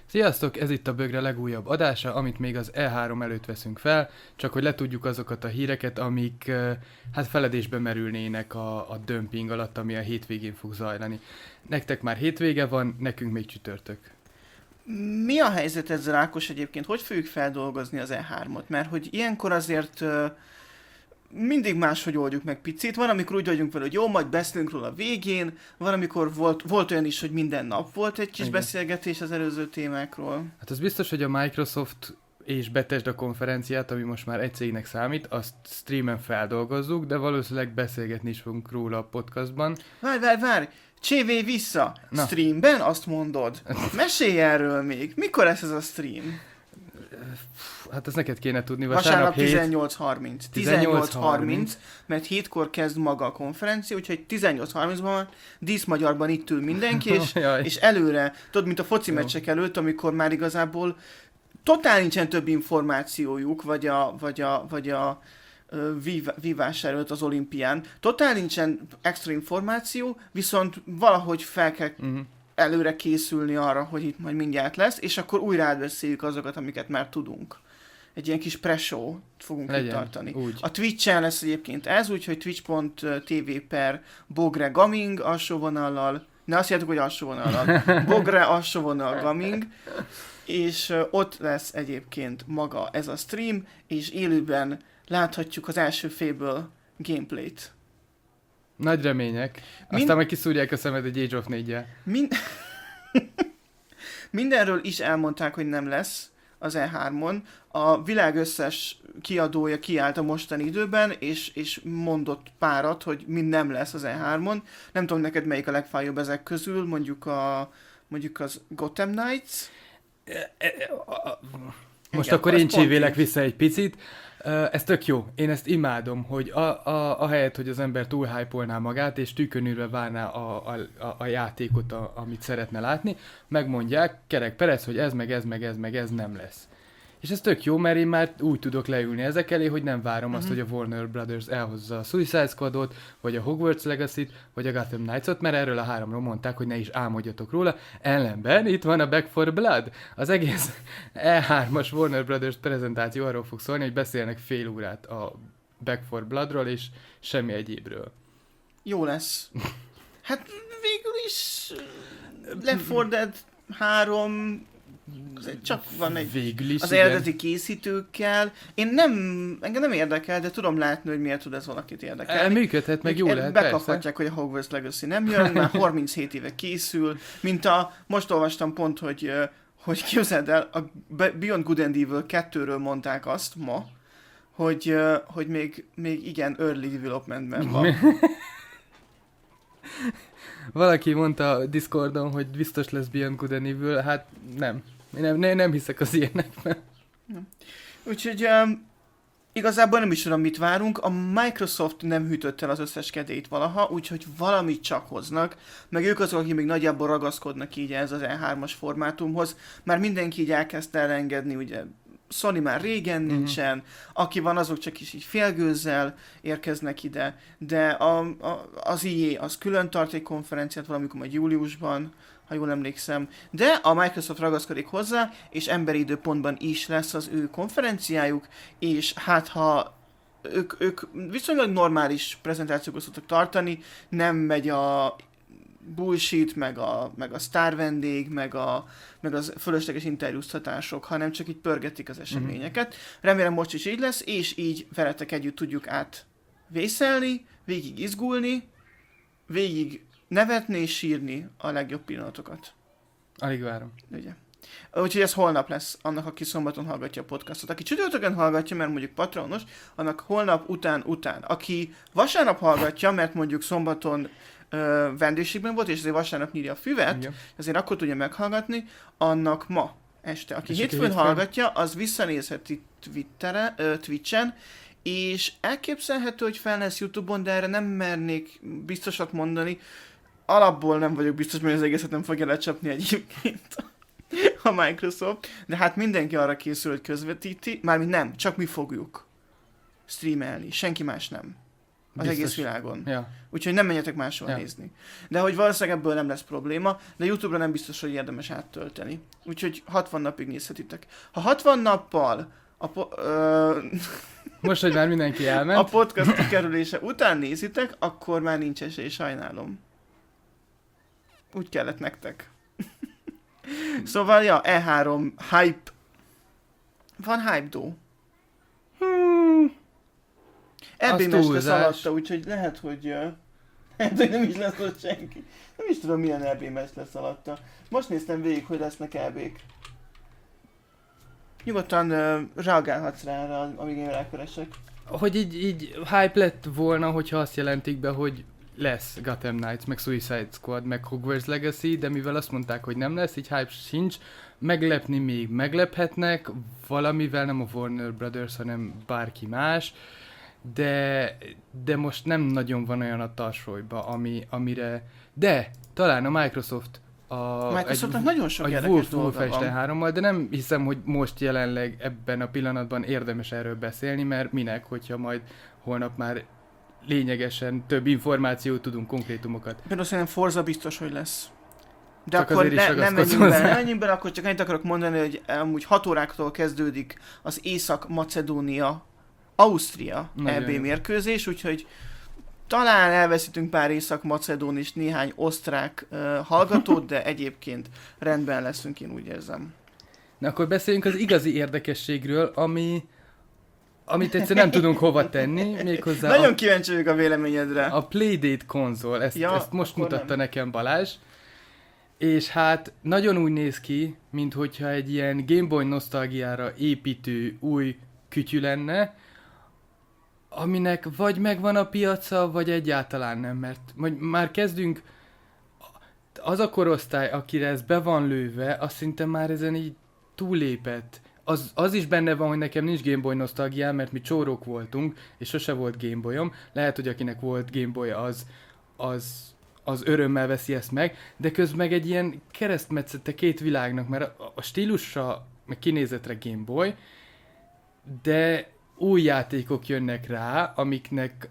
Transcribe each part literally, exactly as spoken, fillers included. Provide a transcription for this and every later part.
Sziasztok, ez itt a Bögre legújabb adása, amit még az E három előtt veszünk fel, csak hogy letudjuk azokat a híreket, amik hát feledésbe merülnének a, a dömping alatt, ami a hétvégén fog zajlani. Nektek már hétvége van, nekünk még csütörtök. Mi a helyzet ezzel, Ákos, egyébként? Hogy fogjuk feldolgozni az E hármat? Mert hogy ilyenkor azért uh, mindig máshogy oldjuk meg picit. Van, amikor úgy vagyunk vele, hogy jó, majd beszélünk róla a végén. Van, amikor volt, volt olyan is, hogy minden nap volt egy kis Igen. beszélgetés az előző témákról. Hát az biztos, hogy a Microsoft és Bethesda konferenciát, ami most már egy cégnek számít, azt streamen feldolgozzuk, de valószínűleg beszélgetni is fogunk róla a podcastban. Várj, várj, várj! Csévé vissza! Na. Streamben? Azt mondod? Mesélj erről még! Mikor lesz ez a stream? Hát ezt neked kéne tudni. Vasárnap tizennyolc harminc. tizennyolc harminc, mert hétkor kezd maga a konferencia, úgyhogy tizennyolc harmincban díszmagyarban itt ül mindenki, és, és előre, tudod, mint a foci meccsek előtt, amikor már igazából totál nincsen több információjuk, vagy a, vagy a, vagy a vívás előtt az olimpián. Totál nincsen extra információ, viszont valahogy fel kell uh-huh. előre készülni arra, hogy itt majd mindjárt lesz, és akkor újra átbeszéljük azokat, amiket már tudunk. Egy ilyen kis pre-show fogunk Legyen, itt tartani. Úgy. A Twitch-en lesz egyébként ez, úgyhogy twitch pont tv per Bogre Gaming alsó vonallal, ne azt jelentük, hogy alsó vonallal, Bogre alsó vonal Gaming, és ott lesz egyébként maga ez a stream, és élőben láthatjuk az első félből gameplayt. Nagy remények. Aztán Min... majd kiszúrják a szemed egy Age of négyel. Min... Mindenről is elmondták, hogy nem lesz az E hármon. A világ összes kiadója kiállt a mostani időben, és, és mondott párat, hogy mind nem lesz az E hármon. Nem tudom neked melyik a legfájóbb ezek közül, mondjuk, a, mondjuk az Gotham Knights. Most Igen, akkor én csévélek vissza egy picit. Uh, ez tök jó. Én ezt imádom, hogy a, a, a helyet, hogy az ember túl hype-olná magát, és tükönülve várná a, a, a, a játékot, a, amit szeretne látni, megmondják kerek perec, hogy ez meg ez meg ez meg ez nem lesz. És ez tök jó, mert én már úgy tudok leülni ezek elé, hogy nem várom uh-huh. azt, hogy a Warner Brothers elhozza a Suicide Squadot, vagy a Hogwarts Legacy-t, vagy a Gotham Knights-ot, mert erről a háromról mondták, hogy ne is álmodjatok róla. Ellenben itt van a Back for Blood. Az egész E hármas Warner Brothers prezentáció arról fog szólni, hogy beszélnek fél órát a Back for Bloodról, és semmi egyébről. Jó lesz. Hát végül is Left four Dead három... csak van egy is, az eredeti készítőkkel. Én nem, engem nem érdekel, de tudom látni, hogy miért tud ez valakit érdekelni. Működhet, meg jó lehet, bekaphatják, hogy a Hogwarts Legacy nem jön, már harminchét éve készül, mint a, most olvastam pont, hogy, hogy képzeld el, a Beyond Good and Evil kettőről mondták azt ma, hogy, hogy még, még igen, early developmentben van. Valaki mondta a Discordon, hogy biztos lesz Beyond Good and Evil, hát nem. Én nem, nem, nem hiszek az ilyenekben. Úgyhogy um, igazából nem is tudom, mit várunk. A Microsoft nem hűtött el az összes kedélyt valaha, úgyhogy valamit csak hoznak. Meg ők azok, akik még nagyjából ragaszkodnak így ez az E hármas formátumhoz. Már mindenki így elkezdte elengedni, ugye Sony már régen uh-huh. nincsen, aki van, azok csak is így félgőzzel érkeznek ide, de a, a, az í á az külön tart egy konferenciát valamikor majd júliusban, ha jól emlékszem, de a Microsoft ragaszkodik hozzá, és emberi időpontban is lesz az ő konferenciájuk, és hát ha ők, ők viszonylag normális prezentációkat szoktak tartani, nem megy a bullshit, meg a, meg a sztár vendég, meg a meg az fölösleges interjúztatások, hanem csak így pörgetik az eseményeket. Mm-hmm. Remélem most is így lesz, és így veletek együtt tudjuk átvészelni, végig izgulni, végig nevetni és sírni a legjobb pillanatokat. Alig várom. Ugye. Úgyhogy ez holnap lesz annak, aki szombaton hallgatja a podcastot. Aki csütörtökön hallgatja, mert mondjuk patronos, annak holnap után után. Aki vasárnap hallgatja, mert mondjuk szombaton ö, vendégségben volt, és azért vasárnap nyírja a füvet, igen. Azért akkor tudja meghallgatni, annak ma este. Aki és hétfőn hallgatja, az visszanézheti Twitteren, ö, Twitchen, és elképzelhető, hogy fel lesz YouTube-on, de erre nem mernék biztosat mondani. Alapból nem vagyok biztos, mert az egészet nem fogja lecsapni egyébként a Microsoft, de hát mindenki arra készül, hogy közvetíti, mármint nem, csak mi fogjuk streamelni, senki más nem. Az egész világon. Ja. Úgyhogy nem menjetek máshol ja. nézni. De hogy valószínűleg ebből nem lesz probléma, de YouTube-ra nem biztos, hogy érdemes áttölteni. Úgyhogy hatvan napig nézhetitek. Ha hatvan nappal a, po- ö- Most, hogy már mindenki elment. a podcast kikerülése után nézitek, akkor már nincs esély, sajnálom. Úgy kellett nektek. Szóval, ja, E három hype. Van hype dó. Hmm. er bé Az Mesh lesz túlzás. alatta, úgyhogy lehet, hogy, uh, lehet, hogy nem is lesz ott senki. Nem is tudom, milyen er bé Mesh lesz alatta. Most néztem végig, hogy lesznek er bék. Nyugodtan uh, reagálhatsz rá, rá amíg én rákeresek. Hogy így, így hype lett volna, hogyha azt jelentik be, hogy lesz Gotham Knights, meg Suicide Squad, meg Hogwarts Legacy, de mivel azt mondták, hogy nem lesz, így hype sincs, meglepni még meglephetnek, valamivel nem a Warner Brothers, hanem bárki más, de, de most nem nagyon van olyan a tarsolyba, ami, amire, de talán a Microsoft a Microsoftnak egy, nagyon sok egy érdekes Wolf, dolga Wolfenstein van. hárommal, de nem hiszem, hogy most jelenleg ebben a pillanatban érdemes erről beszélni, mert minek, hogyha majd holnap már lényegesen több információt tudunk, konkrétumokat. Például szerintem Forza biztos, hogy lesz. De Csak akkor azért is ne, nem ragaszkodsz menjünk bele, hozzá. nem menjünk bele, akkor csak annyit akarok mondani, hogy amúgy hat óráktól kezdődik az Észak-Macedónia, Ausztria Nagyon é bé jó. mérkőzés, úgyhogy talán elveszítünk pár észak-macedón és néhány osztrák uh, hallgatót, de egyébként rendben leszünk, én úgy érzem. Na akkor beszéljünk az igazi érdekességről, ami, amit egyszerűen nem tudunk hova tenni, méghozzá Nagyon a, kíváncsi vagyok a véleményedre. a Playdate konzol, ezt, Ja, ezt most akkor mutatta nem. nekem Balázs, és hát nagyon úgy néz ki, minthogyha egy ilyen Game Boy nosztalgiára építő új kütyű lenne, aminek vagy megvan a piaca, vagy egyáltalán nem, mert majd már kezdünk, az a korosztály, akire ez be van lőve, azt szinte már ezen így túllépett. Az, az is benne van, hogy nekem nincs Game Boy nosztalgiám, mert mi csórók voltunk, és sose volt Game Boyom. Lehet, hogy akinek volt Game Boy, az, az, az örömmel veszi ezt meg, de közben meg egy ilyen keresztmetszete két világnak, mert a, a stílusra, meg kinézetre Game Boy, de új játékok jönnek rá, amiknek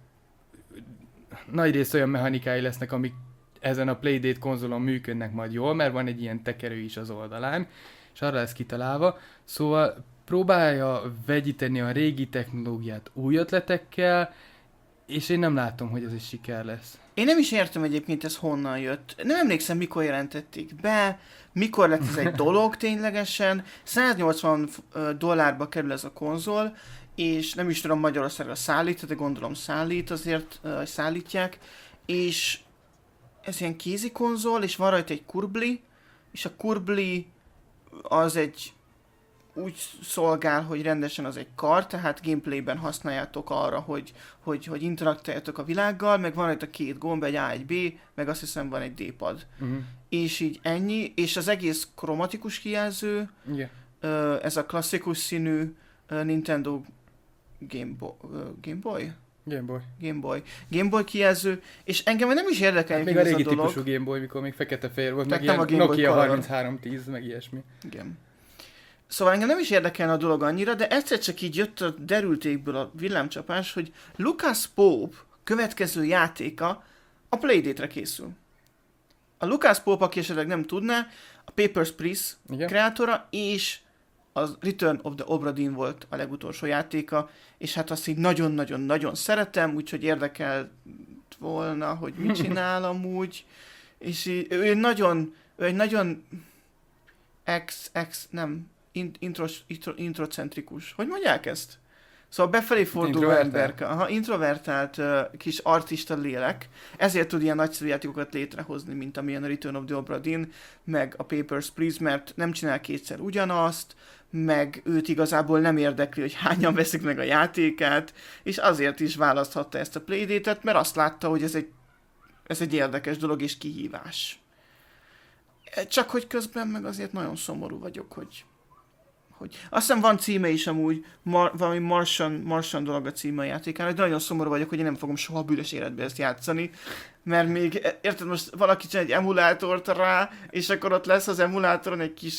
nagy rész olyan mechanikái lesznek, amik ezen a Playdate konzolon működnek majd jól, mert van egy ilyen tekerő is az oldalán, és arra lesz kitalálva. Szóval próbálja vegyíteni a régi technológiát új ötletekkel, és én nem látom, hogy ez egy siker lesz. Én nem is értem egyébként, ez honnan jött. Nem emlékszem, mikor jelentették be, mikor lett ez egy dolog ténylegesen. száznyolcvan dollárba kerül ez a konzol, és nem is tudom, Magyarországra szállít, de gondolom szállít, azért uh, szállítják, és ez ilyen kézi konzol, és van rajta egy kurbli, és a kurbli az egy úgy szolgál, hogy rendesen az egy kar, tehát gameplayben használjátok arra, hogy, hogy, hogy interaktáljátok a világgal, meg van rajta két gomb, egy A, egy B, meg azt hiszem van egy D-pad. Uh-huh. És így ennyi, és az egész kromatikus kijelző, Yeah. uh, ez a klasszikus színű uh, Nintendo Game, Bo- uh, Game Boy? Game Boy. Game Boy. Game Boy kijelző, és engem nem is érdekel, Hát hogy még a ez a régi dolog. típusú Game Boy, mikor még fekete-fehér volt, Tehát meg nem ilyen a Game Boy Nokia Color. harminchárom tíz, meg ilyesmi. Igen. Szóval engem nem is érdekelne a dolog annyira, de egyszer csak így jött a derültékből a villámcsapás, hogy Lucas Pope következő játéka a Playdate-re készül. A Lucas Pope, aki esetleg nem tudná, a Papers, Please Igen. kreátora, és az Return of the Obra Dinn volt a legutolsó játéka, és hát azt így nagyon-nagyon-nagyon szeretem, úgyhogy érdekelt volna, hogy mit csinál amúgy, és így, ő nagyon, ő egy nagyon ex, ex, nem, intros, intro, introcentrikus. Hogy mondják ezt? Szóval befelé forduló Introvertált. emberke. Aha, introvertált uh, kis artista lélek. Ezért tud ilyen nagyszerű játékokat létrehozni, mint amilyen a Return of the Obra Dinn, meg a Papers, Please, mert nem csinál kétszer ugyanazt, meg őt igazából nem érdekli, hogy hányan veszik meg a játékát, és azért is választhatta ezt a Playdate-et, mert azt látta, hogy ez egy, ez egy érdekes dolog és kihívás. Csak hogy közben meg azért nagyon szomorú vagyok, hogy hogy... Azt hiszem van címe is amúgy, Mar- valami Martian, Martian dolog a címe a játékának, de nagyon szomorú vagyok, hogy én nem fogom soha a büdös életbe ezt játszani, mert még, érted, most valaki csinál egy emulátort rá, és akkor ott lesz az emulátoron egy kis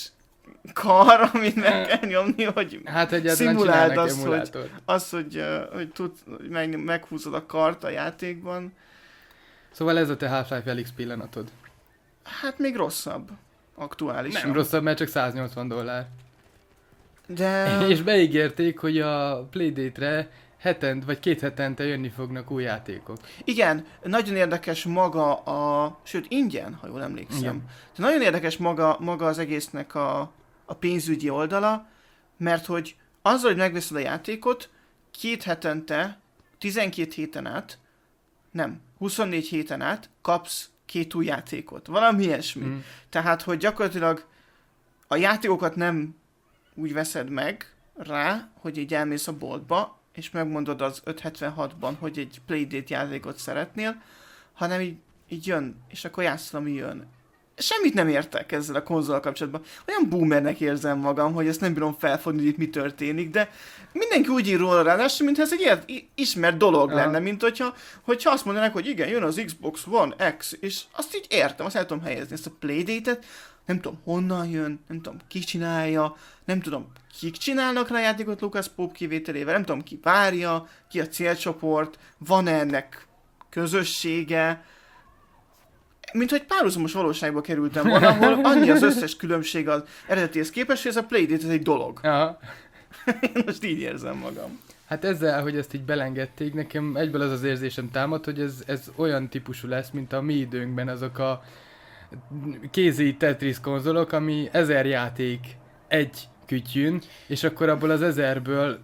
kar, amit meg kell nyomni, hogy hát egyáltalán szimuláld csinálnak azt, hogy, emulátort. azt, hogy, uh, hogy, tud, hogy meg, meghúzod a kart a játékban. Szóval ez a te Half-Life Alyx pillanatod. Hát még rosszabb. Aktuálisan. Nem rosszabb, mert csak száznyolcvan dollár. De... És beígérték, hogy a Playdate-re hetent vagy két hetente jönni fognak új játékok. Igen, nagyon érdekes maga a... Sőt, ingyen, ha jól emlékszem. Igen. De nagyon érdekes maga, maga az egésznek a, a pénzügyi oldala, mert hogy azzal, hogy megveszed a játékot, két hetente, tizenkét héten át, nem, huszonnégy héten át kapsz két új játékot. Valami ilyesmi. Mm. Tehát, hogy gyakorlatilag a játékokat nem úgy veszed meg rá, hogy így elmész a boltba, és megmondod az ötszázhetvenhatban, hogy egy Playdate játékot szeretnél, hanem így, így jön, és akkor játszol, ami jön. Semmit nem értek ezzel a konzol kapcsolatban. Olyan boomernek érzem magam, hogy ezt nem bírom felfogni, hogy itt mi történik, de mindenki úgy ír róla ráadásul, mintha ez egy ilyen ismert dolog lenne, ja. mint hogyha, hogyha azt mondanak, hogy igen, jön az Xbox One X, és azt így értem, azt el tudom helyezni, ezt a Playdate-et, nem tudom honnan jön, nem tudom ki csinálja, nem tudom kik csinálnak rá játékot Lucas Pope kivételével, nem tudom ki várja, ki a célcsoport, van-e ennek közössége, mint hogy párhuzamos valóságba kerültem volna, ahol annyi az összes különbség az eredetihez képest, hogy ez a Playdate ez egy dolog. Aha. Én most így érzem magam. Hát ezzel, hogy ezt így belengedték, nekem egyből az az érzésem támad, hogy ez, ez olyan típusú lesz, mint a mi időnkben azok a kézi Tetris konzolok, ami ezer játék egy kütyűn, és akkor abból az ezerből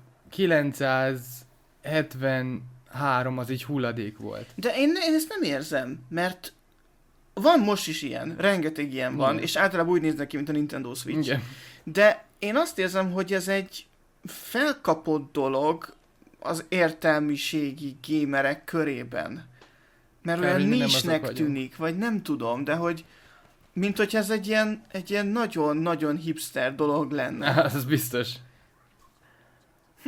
kilencszázhetvenhárom az így hulladék volt. De én, én ezt nem érzem, mert van most is ilyen, rengeteg ilyen van, igen. És általában úgy néznek ki, mint a Nintendo Switch. Igen. De én azt érzem, hogy ez egy felkapott dolog az értelmiségi gémerek körében. Mert Kár, olyan nincsnek tűnik, vagy nem tudom, de hogy mint hogyha ez egy ilyen, egy ilyen nagyon-nagyon hipster dolog lenne. Hát, ez biztos. Hm.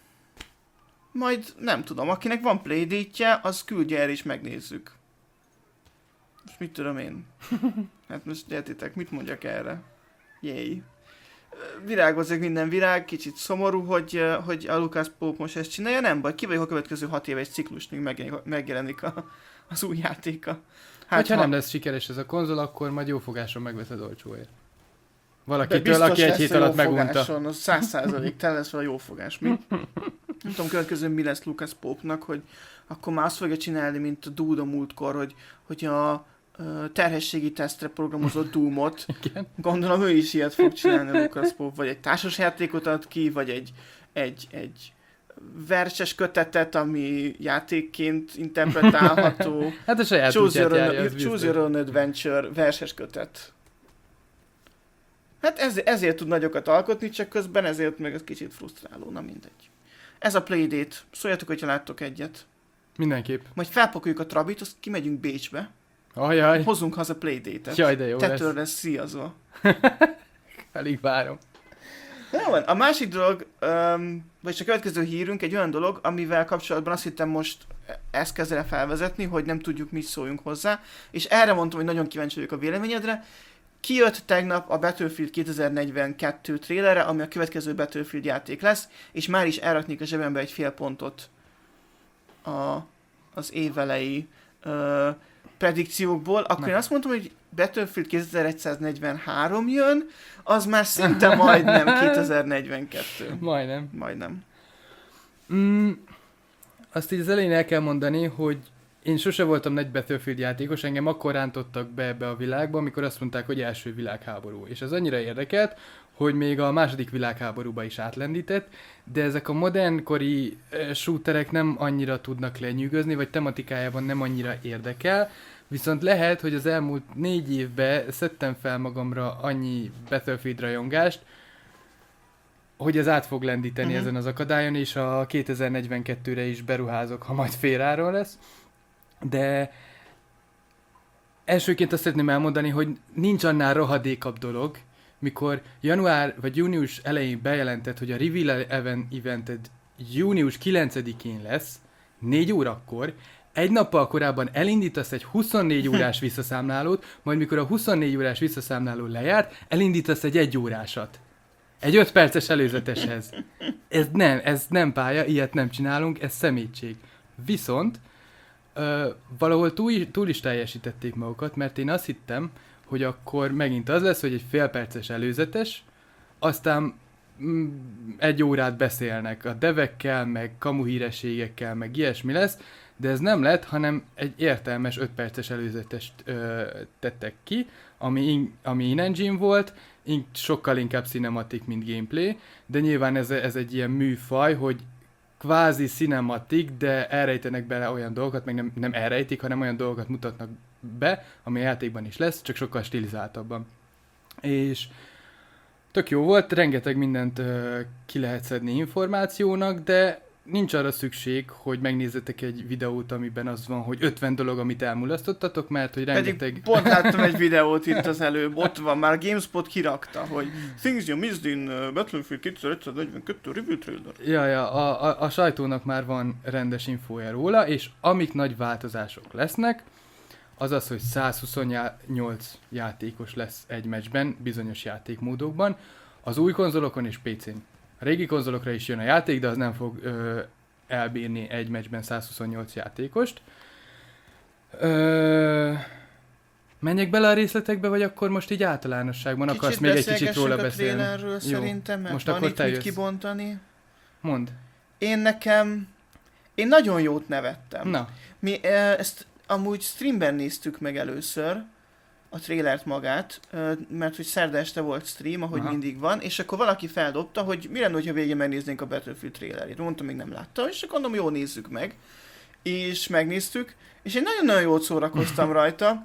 Majd nem tudom, akinek van Playdate-je, az küldje el és megnézzük. Most mit tudom én? Hát most értitek, mit mondjak erre? Jéj. Virágozik minden virág, kicsit szomorú, hogy, hogy a Lucas Pope most ezt csinálja, nem baj, kiváljuk a következő hat éves ciklus, míg megjelenik, megjelenik a, az új játéka. Hát, ha, ha nem lesz sikeres ez a konzol, akkor majd jó fogáson megveszed olcsóért. Valakitől, aki egy hét alatt megunta. Az száz százalék, te lesz vele jó fogás. Mi? Nem tudom, következő mi lesz Lucas Pope-nak, hogy akkor már azt fogja csinálni, mint a Duda múltkor, hogy, hogy a terhességi tesztre programozott Doom-ot. Gondolom ő is ilyet fog csinálni Lucas Pope, vagy egy társasjátékot ad ki, vagy egy, egy, egy verses kötetet, ami játékként interpretálható. Hát a saját Choose Your, járja, own, choose your Own Adventure verses kötet. Hát ez, ezért tud nagyokat alkotni, csak közben ezért meg ez kicsit frusztráló, na mindegy. Ez a Playdate. Szóljatok, hogyha láttok egyet. Mindenképp. Majd felpakoljuk a Trabit, azt kimegyünk Bécsbe. Ajaj. Hozzunk haza Playdate-et. Jaj, de jó Tetőre lesz. lesz szíjazva. Elég várom. Jó van. A másik dolog, um, vagy a következő hírünk egy olyan dolog, amivel kapcsolatban azt hittem most ezt kezdene felvezetni, hogy nem tudjuk, mit szóljunk hozzá, és erre mondtam, hogy nagyon kíváncsi vagyok a véleményedre. Kijött tegnap a Battlefield kétezer-negyvenkettő trailerre, ami a következő Battlefield játék lesz, és már is elraknék a zsebembe egy fél pontot a, az évelei uh, predikciókból, akkor én azt mondtam, hogy Battlefield kétezer-negyvenhárom jön, az már szinte majdnem kétezer-negyvenkettő. Majdnem. Majdnem. Mm, azt így az elején el kell mondani, hogy én sose voltam nagy Battlefield játékos, engem akkor rántottak be ebbe a világba, amikor azt mondták, hogy első világháború. És ez annyira érdekelt, hogy még a második világháborúba is átlendített, de ezek a modernkori uh, shooterek nem annyira tudnak lenyűgözni, vagy tematikájában nem annyira érdekel, viszont lehet, hogy az elmúlt négy évben szedtem fel magamra annyi Battlefield rajongást, hogy ez át fog lendíteni uh-huh. ezen az akadályon, és a kétezer-negyvenkettőre is beruházok, ha majd féláron lesz. De elsőként azt szeretném elmondani, hogy nincs annál rohadékabb dolog, mikor január vagy június elején bejelentett, hogy a Reveal Evented június kilencedikén lesz, négy órakor, egy nappal korábban elindítasz egy huszonnégy órás visszaszámlálót, majd mikor a huszonnégy órás visszaszámláló lejárt, elindítasz egy egy órásat. Egy öt perces előzeteshez. Ez nem, ez nem pálya, ilyet nem csinálunk, ez szemétség. Viszont ö, valahol túl, túl is teljesítették magukat, mert én azt hittem, hogy akkor megint az lesz, hogy egy fél perces előzetes, aztán mm, egy órát beszélnek a devekkel, meg kamuhírességekkel, meg ilyesmi lesz, de ez nem lett, hanem egy értelmes öt perces előzetest ö, tettek ki, ami, in, ami in-engine volt, in, sokkal inkább cinematic, mint gameplay, de nyilván ez, ez egy ilyen műfaj, hogy kvázi cinematic, de elrejtenek bele olyan dolgokat, meg nem, nem elrejtik, hanem olyan dolgokat mutatnak be, ami a játékban is lesz, csak sokkal stilizáltabban. És tök jó volt, rengeteg mindent ö, ki lehet szedni információnak, de nincs arra szükség, hogy megnézzetek egy videót, amiben az van, hogy ötven dolog, amit elmulasztottatok, mert hogy rengeteg... Pedig pont láttam egy videót itt az előbb, ott van, már GameSpot kirakta, hogy Things you missed in Battlefield kétezer-negyvenkettő review trailer. Ja, ja, a, a, a sajtónak már van rendes infója róla, és amik nagy változások lesznek, az az, hogy száz huszonnyolc játékos lesz egy meccsben, bizonyos játékmódokban, az új konzolokon és pé cén. A régi konzolokra is jön a játék, de az nem fog ö, elbírni egy meccsben száz huszonnyolc játékost. Ö, menjek bele a részletekbe, vagy akkor most így általánosságban kicsit akarsz még egy kicsit róla a beszélni? trailerről szerintem, mert most van akkor itt te mit jössz. kibontani. Mondd. Én nekem... Én nagyon jót nevettem. Na. Mi e, ezt amúgy streamben néztük meg először, a trailert magát, mert hogy szerda este volt stream, ahogy Aha. mindig van, és akkor valaki feldobta, hogy mi lenne, hogyha végén megnéznénk a Battlefield trailerét. Mondtam, még nem láttam, és akkor mondom, jó, nézzük meg. És megnéztük, és én nagyon-nagyon jót szórakoztam rajta,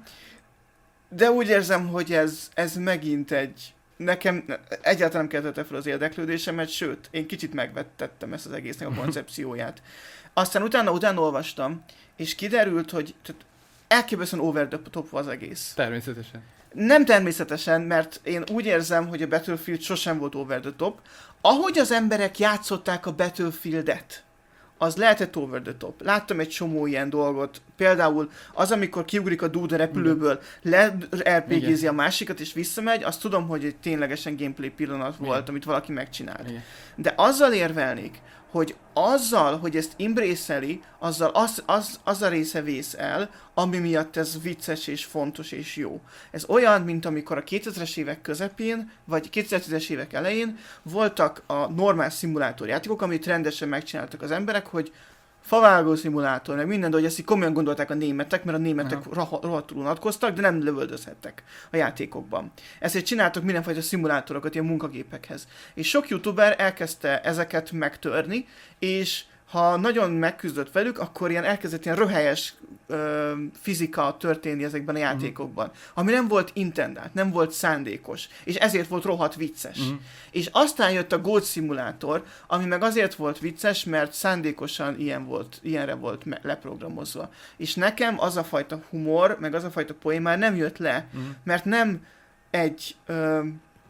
de úgy érzem, hogy ez, ez megint egy... Nekem egyáltalán nem keltette fel az érdeklődésemet, sőt, én kicsit megvettettem ezt az egésznek a koncepcióját. Aztán utána, utána olvastam, és kiderült, hogy elképesztően over the top az egész. Természetesen. Nem természetesen, mert én úgy érzem, hogy a Battlefield sosem volt over the top. Ahogy az emberek játszották a Battlefieldet, az lehetett over the top. Láttam egy csomó ilyen dolgot. Például az, amikor kiugrik a dude a repülőből, le-er pé gézi a másikat és visszamegy, azt tudom, hogy egy ténylegesen gameplay pillanat volt, Igen. amit valaki megcsinált. Igen. De azzal érvelnék, hogy azzal, hogy ezt imbrészeli, azzal az, az, az a része vész el, ami miatt ez vicces és fontos és jó. Ez olyan, mint amikor a kétezres évek közepén, vagy kétezer-tízes évek elején voltak a normál szimulátorjátékok, amit rendesen megcsináltak az emberek, hogy favágó szimulátor, meg minden, de hogy ezt így komolyan gondolták a németek, mert a németek rohadtul unatkoztak, de nem lövöldözhettek a játékokban. Ezért csináltak mindenfajta szimulátorokat ilyen munkagépekhez. És sok youtuber elkezdte ezeket megtörni, és ha nagyon megküzdött velük, akkor ilyen elkezdett ilyen röhelyes ö, fizika történni ezekben a játékokban. Uh-huh. Ami nem volt intendált, nem volt szándékos, és ezért volt rohadt vicces. Uh-huh. És aztán jött a Goat Simulator, ami meg azért volt vicces, mert szándékosan ilyen volt, ilyenre volt me- leprogramozva. És nekem az a fajta humor, meg az a fajta poén már nem jött le, uh-huh. mert nem egy ö,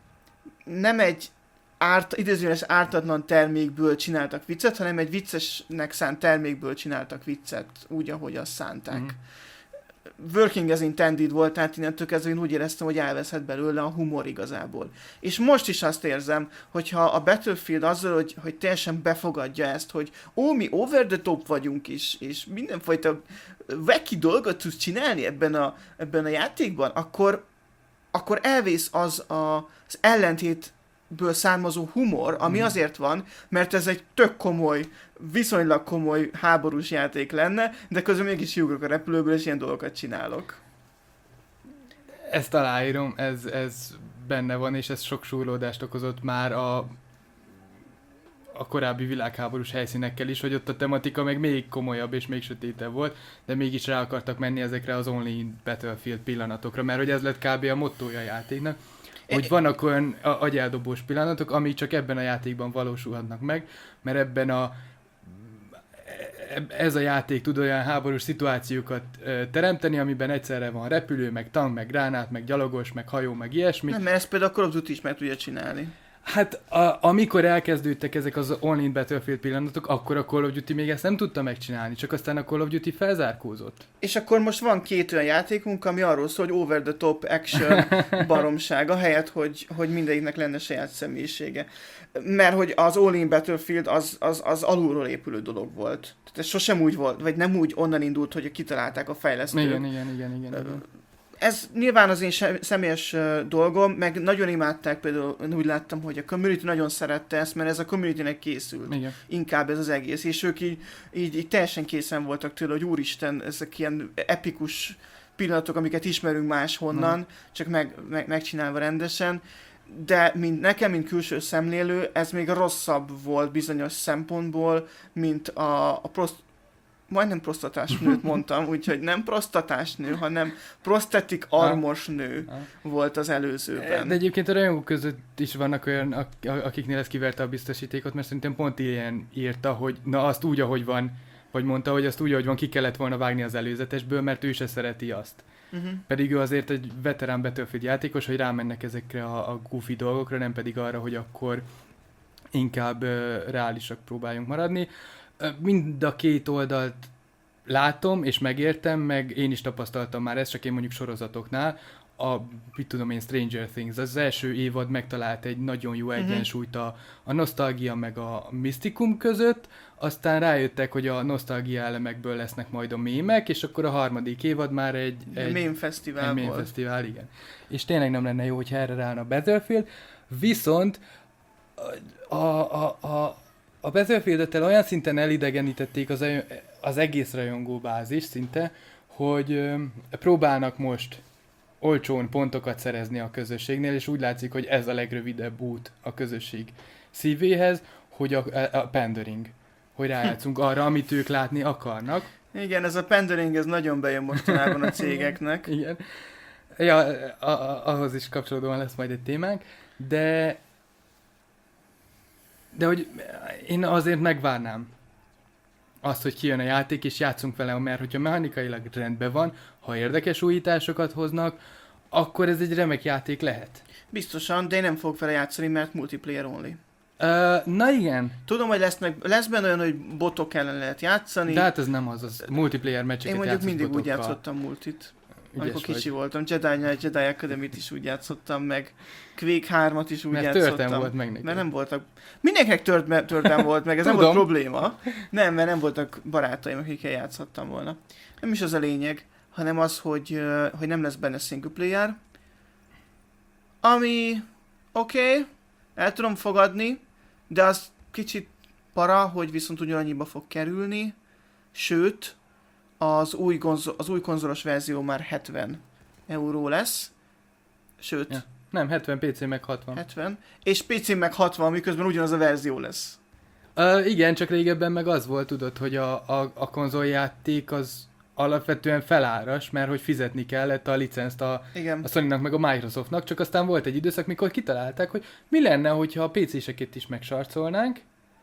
nem egy árt, idézőjeles ártatlan termékből csináltak viccet, hanem egy viccesnek szánt termékből csináltak viccet, úgy, ahogy azt szánták. Mm. Working as intended volt, tehát innentől kezdve én úgy éreztem, hogy elveszett belőle a humor igazából. És most is azt érzem, hogyha a Battlefield azzal, hogy, hogy teljesen befogadja ezt, hogy ó, mi over the top vagyunk is, és mindenfajta wacky dolgot tudsz csinálni ebben a, ebben a játékban, akkor, akkor elvész az a, az ellentét ből származó humor, ami mm. azért van, mert ez egy tök komoly, viszonylag komoly háborús játék lenne, de közben mégis kiugrok a repülőből, és ilyen dolgokat csinálok. Ezt aláírom, ez, ez benne van, és ez sok súrlódást okozott már a, a korábbi világháborús helyszínekkel is, hogy ott a tematika meg még komolyabb és még sötétebb volt, de mégis rá akartak menni ezekre az Only Battlefield pillanatokra, mert hogy ez lett kb. A mottója a játéknak. Hogy vannak olyan agyeldobós pillanatok, amik csak ebben a játékban valósulhatnak meg, mert ebben a ez a játék tud olyan háborús szituációkat teremteni, amiben egyszerre van repülő, meg tank, meg gránát, meg gyalogos, meg hajó, meg ilyesmi. Nem, mert ezt például a Call of Duty is meg tudja csinálni. Hát a, amikor elkezdődtek ezek az online Battlefield pillanatok, akkor a Call of Duty még ezt nem tudta megcsinálni, csak aztán a Call of Duty felzárkózott. És akkor most van két olyan játékunk, ami arról szól, hogy over the top action baromsága, helyett, hogy, hogy mindegyiknek lenne saját személyisége. Mert hogy az all-in Battlefield az, az, az alulról épülő dolog volt. Tehát ez sosem úgy volt, vagy nem úgy onnan indult, hogy kitalálták a fejlesztők. Igen, igen, igen, igen. igen. Ez nyilván az én személyes dolgom, meg nagyon imádták, például úgy láttam, hogy a community nagyon szerette ezt, mert ez a communitynek készült. Igen. Inkább ez az egész, és ők így, így, így teljesen készen voltak tőle, hogy úristen, ezek ilyen epikus pillanatok, amiket ismerünk máshonnan, hmm. csak meg, meg, megcsinálva rendesen, de mint, nekem, mint külső szemlélő, ez még rosszabb volt bizonyos szempontból, mint a, a proszt majdnem prostatásnőt mondtam, úgyhogy nem prostatásnő, hanem prosthetic armors nő volt az előzőben. De egyébként a rajongók között is vannak olyan, akiknél ez kiverte a biztosítékot, mert szerintem pont ilyen írta, hogy na azt úgy, ahogy van, vagy mondta, hogy azt úgy, ahogy van, ki kellett volna vágni az előzetesből, mert ő se szereti azt. Uh-huh. Pedig ő azért egy veterán Battlefield játékos, hogy rámennek ezekre a, a goofy dolgokra, nem pedig arra, hogy akkor inkább uh, reálisak próbáljunk maradni. Mind a két oldalt látom, és megértem, meg én is tapasztaltam már ezt, csak én mondjuk sorozatoknál, a, mit tudom én, Stranger Things, az első évad megtalált egy nagyon jó egyensúlyt a, a nosztalgia meg a misztikum között, aztán rájöttek, hogy a nosztalgia elemekből lesznek majd a mémek, és akkor a harmadik évad már egy... egy mém fesztivál egy mém fesztivál, igen. És tényleg nem lenne jó, hogyha erre ráállna a Battlefield, viszont a, a, a A Battlefieldet olyan szinten elidegenítették az, az egész rajongó bázis szinte, hogy ö, próbálnak most olcsón pontokat szerezni a közösségnél, és úgy látszik, hogy ez a legrövidebb út a közösség szívéhez, hogy a, a pandering, hogy rájátszunk arra, amit ők látni akarnak. Igen, ez a pandering, ez nagyon bejön mostanában a cégeknek. Igen. Ja, a, a, ahhoz is kapcsolódóan lesz majd egy témánk, de De hogy én azért megvárnám azt, hogy kijön a játék, és játszunk vele, mert hogyha mechanikailag rendben van, ha érdekes újításokat hoznak, akkor ez egy remek játék lehet. Biztosan, de én nem fogok vele játszani, mert multiplayer only. Uh, na igen. Tudom, hogy lesz, meg, lesz benne olyan, hogy botok ellen lehet játszani. De hát ez nem az, az multiplayer meccseket. Én mondjuk mindig botokkal. úgy játszottam multit. Ügyes amikor kicsi vagy. voltam, Jedi, Jedi Academy-t is úgy játszottam, meg Quake hármat is úgy mert játszottam. Mert törtem volt meg neki. Mert nem voltak... Mindenkinek tört, törtem volt meg, ez nem volt probléma. Nem, mert nem voltak barátaim, akikkel játszhattam volna. Nem is az a lényeg, hanem az, hogy, hogy nem lesz benne single player. Ami oké, okay, el tudom fogadni, de az kicsit para, hogy viszont ugyanannyiba fog kerülni. Sőt, az új, gonzo- az új konzolos verzió már hetven euró lesz. Sőt... Ja. Nem, hetven pé cé meg hatvan. hetven. És pé cé meg hatvan, miközben ugyanaz a verzió lesz. Uh, igen, csak régebben meg az volt, tudod, hogy a, a, a konzoljáték az alapvetően feláras, mert hogy fizetni kellett a licenzt a, a Sony-nak meg a Microsoftnak, csak aztán volt egy időszak, mikor kitalálták, hogy mi lenne, hogyha a pé céseket is megsarcolnánk,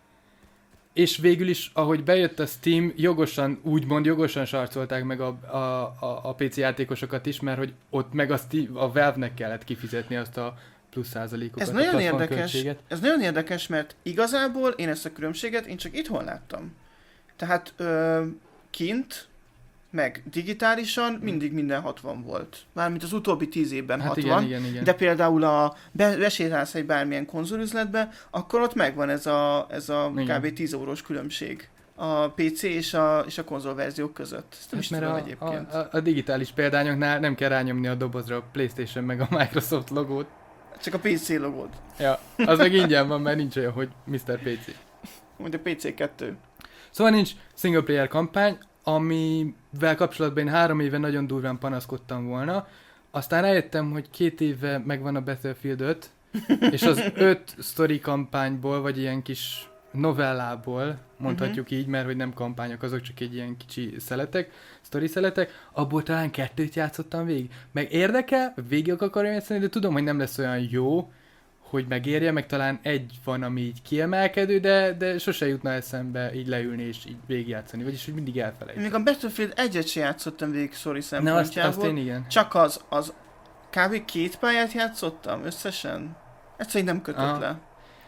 és végül is, ahogy bejött a Steam, jogosan, úgymond jogosan sarcolták meg a, a, a, a pé cé játékosokat is, mert hogy ott meg a, Steam, a Valve-nek kellett kifizetni azt a plusz százalékokat. Ez nagyon érdekes, ez nagyon érdekes, mert igazából én ezt a különbséget én csak itthon láttam. Tehát ö, kint, meg digitálisan mindig minden hatvan volt. Mármint az utóbbi tíz évben hát hatvan. Igen, igen, igen. De például a be, besétálsz egy bármilyen konzolüzletbe, akkor ott megvan ez a, ez a kb. tíz eurós különbség a pé cé és a, és a konzolverziók között. Ezt nem is tudom a, egyébként. A, a, a digitális példányoknál nem kell rányomni a dobozra a PlayStation meg a Microsoft logót. Csak a pé cé logót. Ja, az meg ingyen van, mert nincs olyan, hogy miszter pé cé. Mondja pé cé kettő. Szóval nincs single player kampány, amivel kapcsolatban én három éve nagyon durván panaszkodtam volna. Aztán rájöttem, hogy két éve megvan a Battlefield öt, és az öt sztori kampányból, vagy ilyen kis novellából, mondhatjuk uh-huh. így, mert hogy nem kampányok, azok csak egy ilyen kicsi szeletek, sztori szeletek, abból talán kettőt játszottam végig. Meg érdekel, végig akarom játszani, de tudom, hogy nem lesz olyan jó, hogy megérje, meg talán egy van, ami így kiemelkedő, de, de sose jutna eszembe így leülni és így végigjátszani, vagyis hogy mindig elfelejtem. Még a Battlefield egyet sem játszottam végig sztori szempontjából. Ne, azt, azt én igen. Csak az, az kb. Két pályát játszottam összesen. Egyszerűen nem kötött Aha. le.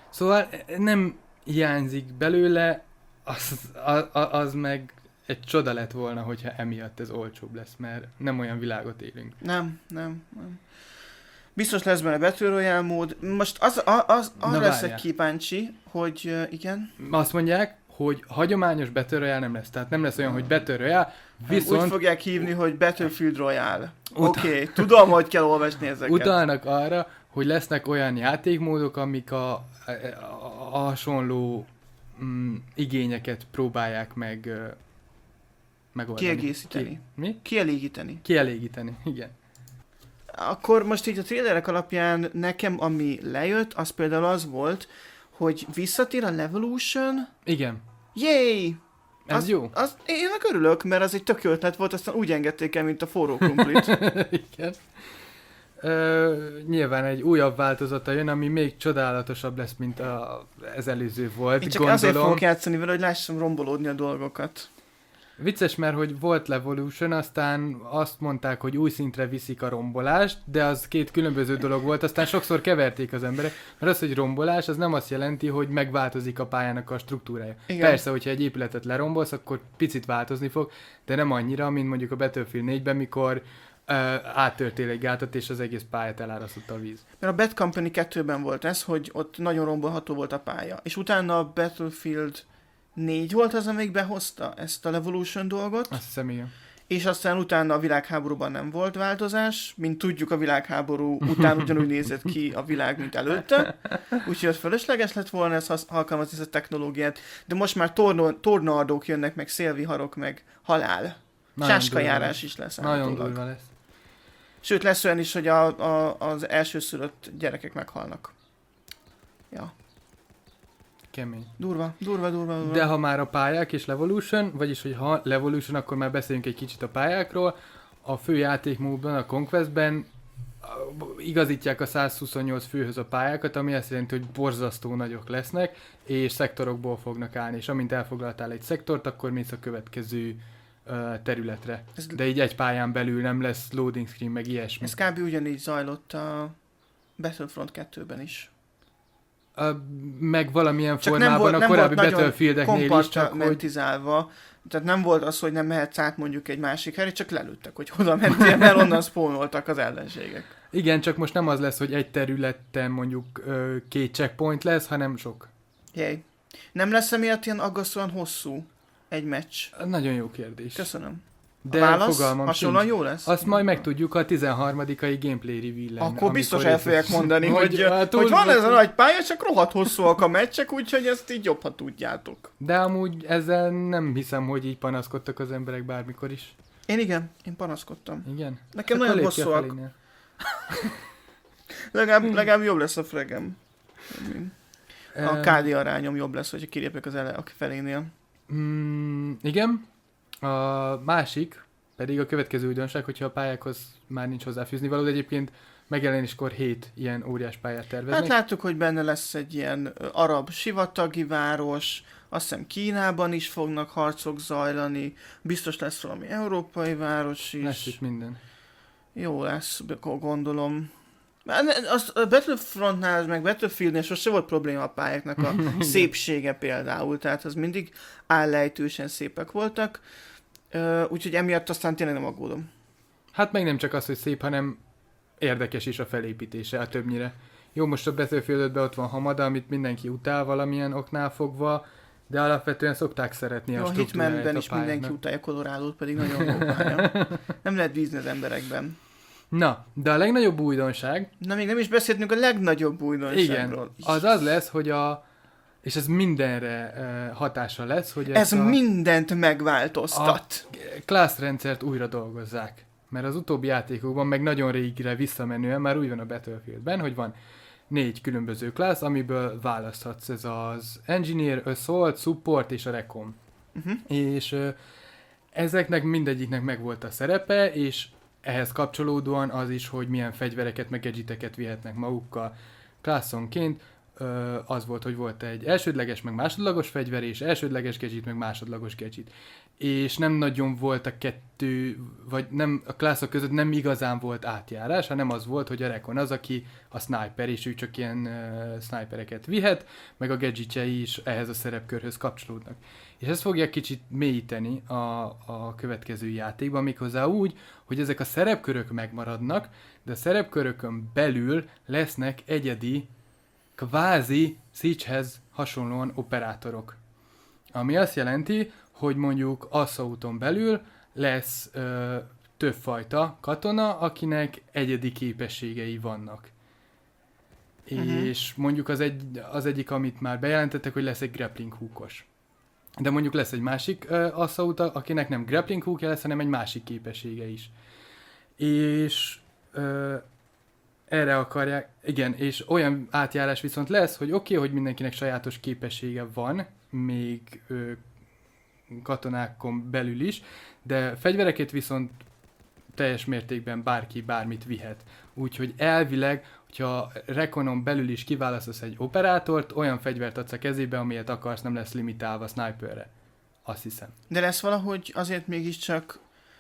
Szóval nem hiányzik belőle, az, az, az meg egy csoda lett volna, hogyha emiatt ez olcsóbb lesz, mert nem olyan világot élünk. Nem, nem, nem. Biztos lesz benne Battle Royale mód. Most az, az, az arra leszek kíváncsi, hogy uh, igen. Azt mondják, hogy hagyományos Battle Royale nem lesz. Tehát nem lesz olyan, hogy Battle Royale, viszont... Úgy fogják hívni, hogy Battlefield Royale. Utal... Oké, okay. Tudom, hogy kell olvasni ezeket. Utalnak arra, hogy lesznek olyan játékmódok, amik a, a, a hasonló mm, igényeket próbálják meg uh, megoldani. Kiegészíteni. Ki, mi? Kielégíteni. Kielégíteni, igen. Akkor most így a trailerek alapján nekem ami lejött, az például az volt, hogy visszatér a Levolution. Igen. Yay! Ez az, jó. Az, én meg örülök, mert az egy tök jó ötlet volt, aztán úgy engedték el, mint a forró krumplit. Igen. Ö, nyilván egy újabb változata jön, ami még csodálatosabb lesz, mint a, az előző volt. Én csak gondolom. azért fogok játszani vele, hogy lássam rombolódni a dolgokat. Vicces, mert hogy volt Levolution, aztán azt mondták, hogy új szintre viszik a rombolást, de az két különböző dolog volt, aztán sokszor keverték az emberek, mert az, hogy rombolás, az nem azt jelenti, hogy megváltozik a pályának a struktúrája. Igen. Persze, hogyha egy épületet lerombolsz, akkor picit változni fog, de nem annyira, mint mondjuk a Battlefield négyben, mikor uh, áttörtél egy gátat, és az egész pályát elárasztotta a víz. Mert a Bad Company kettőben volt ez, hogy ott nagyon rombolható volt a pálya, és utána a Battlefield négy volt az, amelyik behozta ezt a Levolution dolgot. Azt hiszem, igen. És aztán utána a világháborúban nem volt változás. Mint tudjuk, a világháború után ugyanúgy nézett ki a világ, mint előtte. Úgyhogy az fölösleges lett volna ez alkalmazni ezt a technológiát. De most már torno, tornaadók jönnek, meg szélviharok, meg halál. Sáskajárás is lesz. Nagyon durva lesz. Sőt, lesz olyan is, hogy a, a, az elsőszülött gyerekek meghalnak. Ja. Kemény. Durva, durva, durva, durva. De ha már a pályák és Levolution, vagyis hogy ha Levolution, akkor már beszéljünk egy kicsit a pályákról. A fő játékmódban, a Conquestben igazítják a százhuszonnyolc főhöz a pályákat, ami azt jelenti, hogy borzasztó nagyok lesznek, és szektorokból fognak állni, és amint elfoglaltál egy szektort, akkor mész a következő uh, területre. Ez De így egy pályán belül nem lesz loading screen, meg ilyesmi. Ez kb. Ugyanígy zajlott a Battlefront kettőben is. A, meg valamilyen csak formában volt, a korábbi Battlefield-eknél is, csak hogy... Tehát nem volt az, hogy nem mehetsz át mondjuk egy másik helyre, csak lelőttek, hogy oda mentél, mert onnan spawnoltak az ellenségek. Igen, csak most nem az lesz, hogy egy területen mondjuk ö, két checkpoint lesz, hanem sok. Jaj. Nem lesz emiatt ilyen aggasztóan hosszú egy meccs? Nagyon jó kérdés. Köszönöm. De válasz fogalmam hasonlóan sincs. Jó lesz? Azt majd megtudjuk a tizenharmadikai gameplay reveal-en. Akkor biztos el fogják mondani, hogy, hogy, hát, hogy van ez a nagy pálya, csak rohadt hosszúak a meccsek, úgyhogy ezt így jobb, ha tudjátok. De amúgy ezzel nem hiszem, hogy így panaszkodtak az emberek bármikor is. Én igen, én panaszkodtam. Igen? Nekem nagyon hosszúak. legalább, legalább jobb lesz a fregem. A ká dé arányom jobb lesz, hogyha kilépek az ele a felénél. Mm, igen. A másik pedig a következő újdonság, hogyha a pályákhoz már nincs hozzáfűzni való, de egyébként megjelenéskor hét ilyen óriás pályát terveznek. Hát láttuk, hogy benne lesz egy ilyen arab sivatagi város, azt hiszem Kínában is fognak harcok zajlani, biztos lesz valami európai város is. Lesz itt minden. Jó lesz, gondolom. A Battlefrontnál, meg Battlefieldnél sose volt probléma a pályáknak a szépsége például, tehát az mindig állejtősen szépek voltak, úgyhogy emiatt aztán tényleg nem aggódom. Hát meg nem csak az, hogy szép, hanem érdekes is a felépítése, a többnyire. Jó, most a Battlefield ötben ott van Hamada, amit mindenki utál valamilyen oknál fogva, de alapvetően szokták szeretni jó, a struktúráját a Hitmanben is mindenki utálja Colorado-t, pedig nagyon jó pálya. Nem lehet bízni az emberekben. Na, de a legnagyobb újdonság... Na, még nem is beszéltünk a legnagyobb újdonságról. Igen, az az lesz, hogy a... És ez mindenre uh, hatása lesz, hogy ez a, mindent megváltoztat. A class-rendszert újra dolgozzák. Mert az utóbbi játékokban, meg nagyon régre visszamenően, már úgy van a Battlefieldben, hogy van négy különböző class, amiből választhatsz. Ez az Engineer, Assault, Support és a Recon. Uh-huh. És uh, ezeknek mindegyiknek megvolt a szerepe, és ehhez kapcsolódóan az is, hogy milyen fegyvereket, meg gadgeteket vihetnek magukkal klasszonként. ö, az volt, hogy volt egy elsődleges, meg másodlagos fegyver, és elsődleges gadget, meg másodlagos gadget. És nem nagyon volt a kettő, vagy nem, a klászok között nem igazán volt átjárás, hanem az volt, hogy a Recon az, aki a sniper, és ő csak ilyen uh, snipereket vihet, meg a gadgetjei is ehhez a szerepkörhöz kapcsolódnak. És ezt fogja kicsit mélyíteni a, a következő játékban, méghozzá úgy, hogy ezek a szerepkörök megmaradnak, de a szerepkörökön belül lesznek egyedi, kvázi Siege-hez hasonlóan operátorok. Ami azt jelenti, hogy mondjuk Assaulton belül lesz ö, többfajta katona, akinek egyedi képességei vannak. Uh-huh. És mondjuk az, egy, az egyik, amit már bejelentettek, hogy lesz egy grappling hookos. De mondjuk lesz egy másik ö, Assault, akinek nem grappling hookja lesz, hanem egy másik képessége is. És ö, erre akarják, igen, és olyan átjárás viszont lesz, hogy oké, okay, hogy mindenkinek sajátos képessége van, még ö, katonákon belül is, de fegyvereket viszont teljes mértékben bárki bármit vihet. Úgyhogy elvileg, hogyha Reconon belül is kiválasztasz egy operátort, olyan fegyvert adsz a kezébe, amilyet akarsz, nem lesz limitálva sniperre. Azt hiszem. De lesz valahogy azért mégiscsak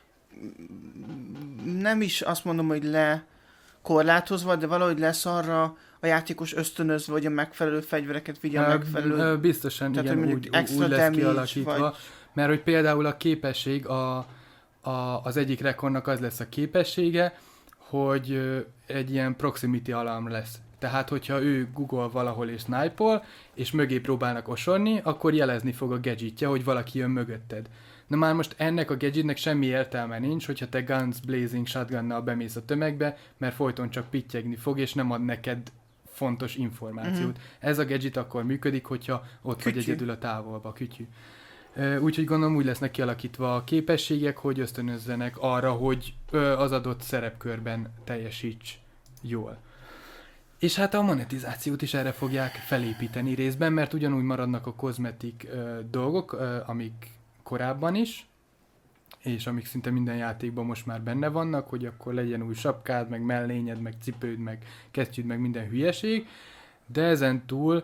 nem is azt mondom, hogy le korlátozva, de valahogy lesz arra a játékos ösztönözve, hogy a megfelelő fegyvereket vigye a megfelelő... Biztosan, tehát, igen, úgy, úgy lesz kialakítva, vagy... mert hogy például a képesség, a, a, az egyik Reconnak az lesz a képessége, hogy egy ilyen proximity alarm lesz. Tehát, hogyha ő Google valahol és snipe-ol, és mögé próbálnak osorni, akkor jelezni fog a gadgetje, hogy valaki jön mögötted. Na már most ennek a gadgetnek semmi értelme nincs, hogyha te Guns Blazing Shotgunnal bemész a tömegbe, mert folyton csak pittyegni fog, és nem ad neked fontos információt. Mm-hmm. Ez a gadget akkor működik, hogyha ott kütyű. Vagy egyedül a távolba, kütyű. Úgyhogy gondolom úgy lesznek kialakítva a képességek, hogy ösztönözzenek arra, hogy az adott szerepkörben teljesíts jól. És hát a monetizációt is erre fogják felépíteni részben, mert ugyanúgy maradnak a kozmetik dolgok, amik korábban is, és amik szinte minden játékban most már benne vannak, hogy akkor legyen új sapkád, meg mellényed, meg cipőd, meg kesztyűd, meg minden hülyeség, de ezen túl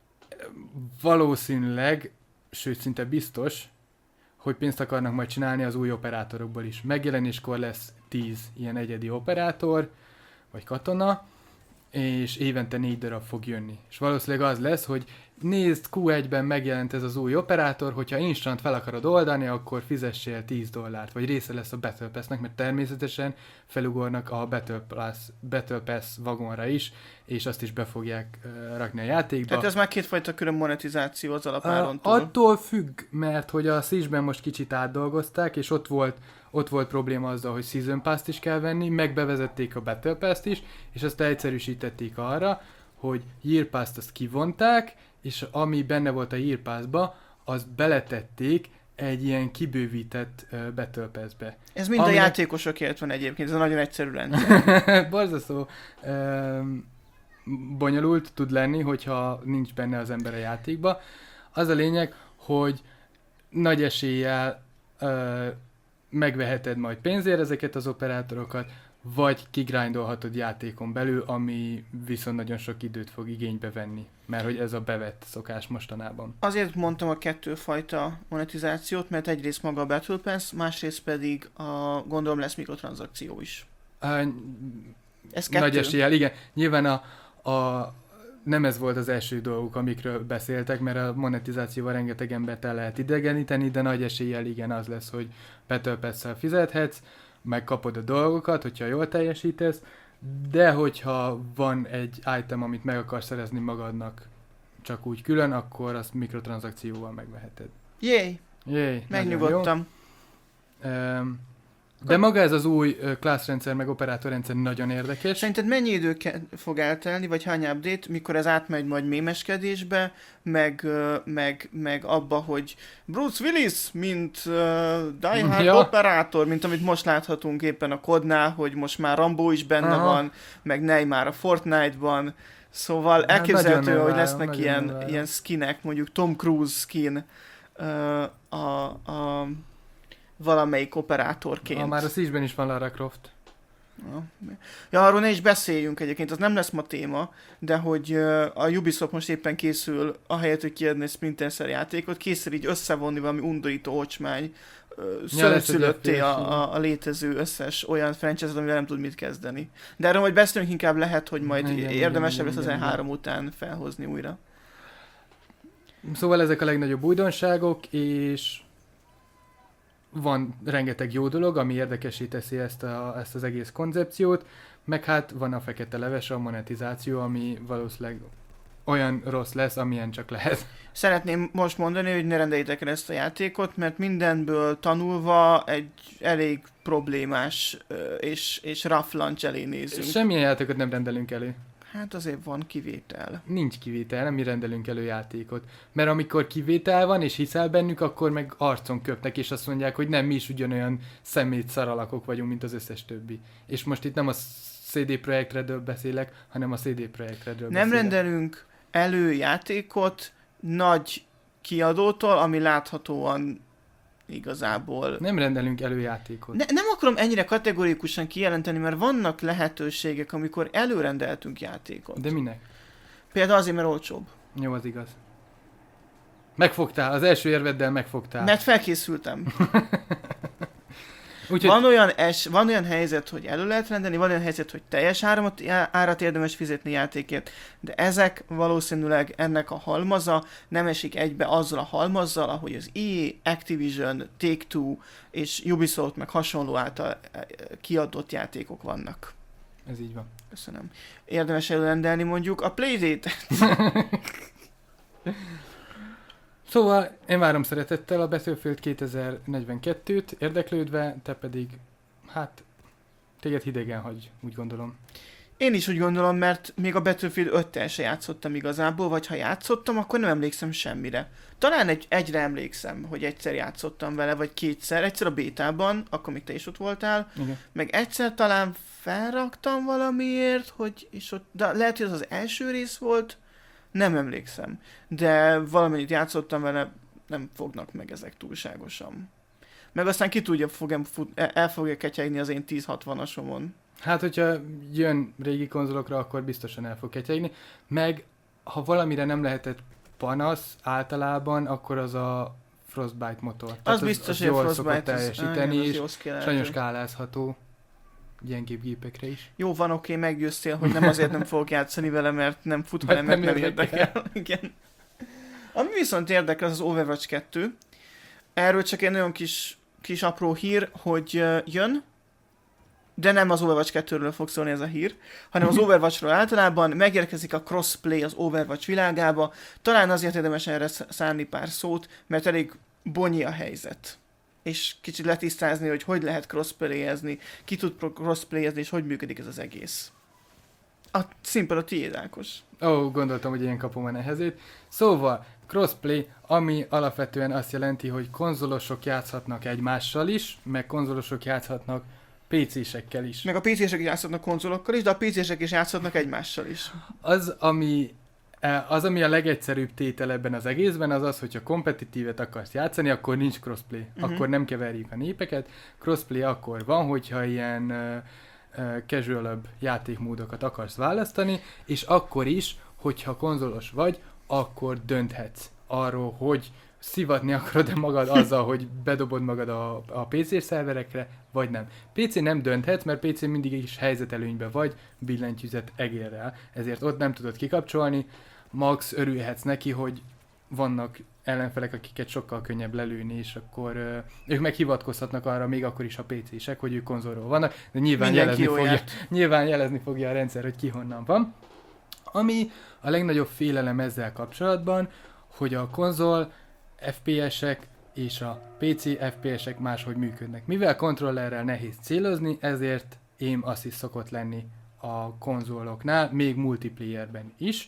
valószínűleg, sőt szinte biztos, hogy pénzt akarnak majd csinálni az új operátorokból is. Megjelenéskor lesz tíz ilyen egyedi operátor, vagy katona, és évente négy darab fog jönni. És valószínűleg az lesz, hogy nézd, kú egyben megjelent ez az új operátor, hogyha instant fel akarod oldani, akkor fizessél tíz dollárt, vagy része lesz a Battle Pass-nek, mert természetesen felugornak a Battle Pass, Battle Pass vagonra is, és azt is be fogják uh, rakni a játékba. Tehát ez már kétfajta külön monetizáció az alapárontól. Uh, attól függ, mert hogy a Siege-ben most kicsit átdolgozták, és ott volt Ott volt probléma azzal, hogy Season Pass-t is kell venni, meg bevezették a Battle Pass-t is, és azt egyszerűsítették arra, hogy Year Pass-t azt kivonták, és ami benne volt a Year Pass-ba, azt beletették egy ilyen kibővített uh, Battle Pass-be. Ez mind Aminek... a játékosokért van egyébként, ez a nagyon egyszerű rendszer. Borzasztó um, bonyolult tud lenni, hogyha nincs benne az ember a játékba. Az a lényeg, hogy nagy eséllyel uh, megveheted majd pénzért ezeket az operátorokat, vagy kigrindolhatod játékon belül, ami viszont nagyon sok időt fog igénybe venni, mert hogy ez a bevett szokás mostanában. Azért mondtam a kettőfajta monetizációt, mert egyrészt maga a Battle Pass, másrészt pedig a, gondolom lesz mikrotranszakció is. Uh, ez kettő? Nagy eséllyel, igen. Nyilván a, a nem ez volt az első dolguk, amikről beszéltek, mert a monetizációval rengeteg embert el lehet idegeníteni, de nagy eséllyel igen az lesz, hogy Battle Pass-szel fizethetsz, megkapod a dolgokat, hogyha jól teljesítesz, de hogyha van egy item, amit meg akarsz szerezni magadnak csak úgy külön, akkor azt mikrotranszakcióval megveheted. Jéj! Jéj! Megnyugodtam. Um, De maga ez az új classrendszer meg operátorrendszer nagyon érdekes. Szerinted mennyi idő ke- fog eltelni, vagy hány update, mikor ez átmegy majd mémeskedésbe, meg, meg, meg abba, hogy Bruce Willis, mint uh, Die Hard ja. operátor, mint amit most láthatunk éppen a kodnál, hogy most már Rambo is benne Aha. van, meg Neymar a Fortnite-ban, szóval elképzelhető, hát hogy lesznek ilyen, ilyen skinek, mondjuk Tom Cruise skin uh, a... a valamelyik operátorként. Ha már a Siege-ben is van Lara Croft. Ja. ja, arról ne is beszéljünk egyébként, az nem lesz ma téma, de hogy a Ubisoft most éppen készül, ahelyett, hogy kiadni egy Splinter Cell játékot, készül így összevonni valami undorító ocsmány, szörnyszülötté a, a, a létező összes olyan franchise-et, amivel nem tud mit kezdeni. De erről majd beszélünk, inkább lehet, hogy majd igen, érdemesebb lesz az E három után felhozni újra. Szóval ezek a legnagyobb újdonságok, és van rengeteg jó dolog, ami érdekessé teszi ezt, a, ezt az egész koncepciót, meg hát van a fekete leves, a monetizáció, ami valószínűleg olyan rossz lesz, amilyen csak lehet. Szeretném most mondani, hogy ne rendeljétek el ezt a játékot, mert mindenből tanulva egy elég problémás és, és rough launch elé nézünk. Semmilyen játékot nem rendelünk elő. Hát azért van kivétel. Nincs kivétel, nem mi rendelünk elő játékot. Mert amikor kivétel van, és hiszel bennük, akkor meg arcon köpnek, és azt mondják, hogy nem, mi is ugyanolyan szemét szaralakok vagyunk, mint az összes többi. És most itt nem a cé dé Projekt Redről beszélek, hanem a cé dé Projekt Redről Nem beszélek. rendelünk elő játékot nagy kiadótól, ami láthatóan igazából... Nem rendelünk elő játékot. Ne, nem akarom ennyire kategorikusan kijelenteni, mert vannak lehetőségek, amikor előrendeltünk játékot. De minek? Például azért, mert olcsóbb. Jó, az igaz. Megfogtál, az első érveddel megfogtál. Mert felkészültem. Úgyhogy... Van olyan, es, van olyan helyzet, hogy elő lehet rendelni, van olyan helyzet, hogy teljes áramot, árat érdemes fizetni játékért, de ezek valószínűleg ennek a halmaza nem esik egybe azzal a halmazzal, ahogy az E A, Activision, Take-Two és Ubisoft meg hasonló által kiadott játékok vannak. Ez így van. Köszönöm. Érdemes előrendelni mondjuk a Playdate-et. Szóval én várom szeretettel a Battlefield kétezer-negyvenkettőt, érdeklődve, te pedig, hát, téged hidegen hagy, úgy gondolom. Én is úgy gondolom, mert még a Battlefield öttel se játszottam igazából, vagy ha játszottam, akkor nem emlékszem semmire. Talán egy, egyre emlékszem, hogy egyszer játszottam vele, vagy kétszer. Egyszer a bétában, akkor még te is ott voltál. Igen. Meg egyszer talán felraktam valamiért, hogy és ott, de lehet, hogy az az első rész volt, nem emlékszem. De valamennyit játszottam vele, nem fognak meg ezek túlságosan. Meg aztán ki tudja, fog, el fogja ketyegni az én tíz hatvanasomon. Hát, hogyha jön régi konzolokra, akkor biztosan el fog ketyegni. Meg, ha valamire nem lehetett panasz általában, akkor az a Frostbite motor. Az, Tehát biztos, az, hogy az a jól Frostbite szokott teljesíteni, és sajnos skálázható gyengébb gépekre is. Jó, van, oké, okay, meggyőztél, hogy nem azért nem fogok játszani vele, mert nem fut, hanem mert nem érdekel. Igen. Ami viszont érdekel, az az Overwatch kettő. Erről csak egy nagyon kis, kis apró hír, hogy jön, de nem az Overwatch kettőről fog szólni ez a hír, hanem az Overwatchról általában megérkezik a crossplay az Overwatch világába. Talán azért érdemes erre szánni pár szót, mert elég bonyi a helyzet. És kicsit letisztázni, hogy hogy lehet crossplayezni, ki tud crossplayezni, és hogy működik ez az egész. A színpad a tiéd, Ákos. Ó, oh, gondoltam, hogy ilyen kapom a nehezét. Szóval, crossplay, ami alapvetően azt jelenti, hogy konzolosok játszhatnak egymással is, meg konzolosok játszhatnak pé césekkel is. Meg a pé cések játszhatnak konzolokkal is, de a pé cések is játszhatnak egymással is. Az, ami, az, ami a legegyszerűbb tétel ebben az egészben, az az, hogyha kompetitívet akarsz játszani, akkor nincs crossplay. Uh-huh. Akkor nem keverjük a népeket. Crossplay akkor van, hogyha ilyen uh, uh, casual-öbb játékmódokat akarsz választani, és akkor is, hogyha konzolos vagy, akkor dönthetsz arról, hogy szivatni akarod-e magad azzal, hogy bedobod magad a, a pé cés szerverekre, vagy nem. pé cén nem dönthetsz, mert pé cén mindig is helyzetelőnyben vagy, billentyűzet egérrel, ezért ott nem tudod kikapcsolni, max örülhetsz neki, hogy vannak ellenfelek, akiket sokkal könnyebb lelőni, és akkor uh, ők meg hivatkozhatnak arra még akkor is a pé cések, hogy ők konzolról vannak, de nyilván jelezni, fogja, nyilván jelezni fogja a rendszer, hogy ki honnan van. Ami a legnagyobb félelem ezzel kapcsolatban, hogy a konzol ef pé esek és a pé cé ef pé esek máshogy működnek. Mivel kontrollerrel nehéz célozni, ezért aim assist szokott lenni a konzoloknál, még multiplayerben is.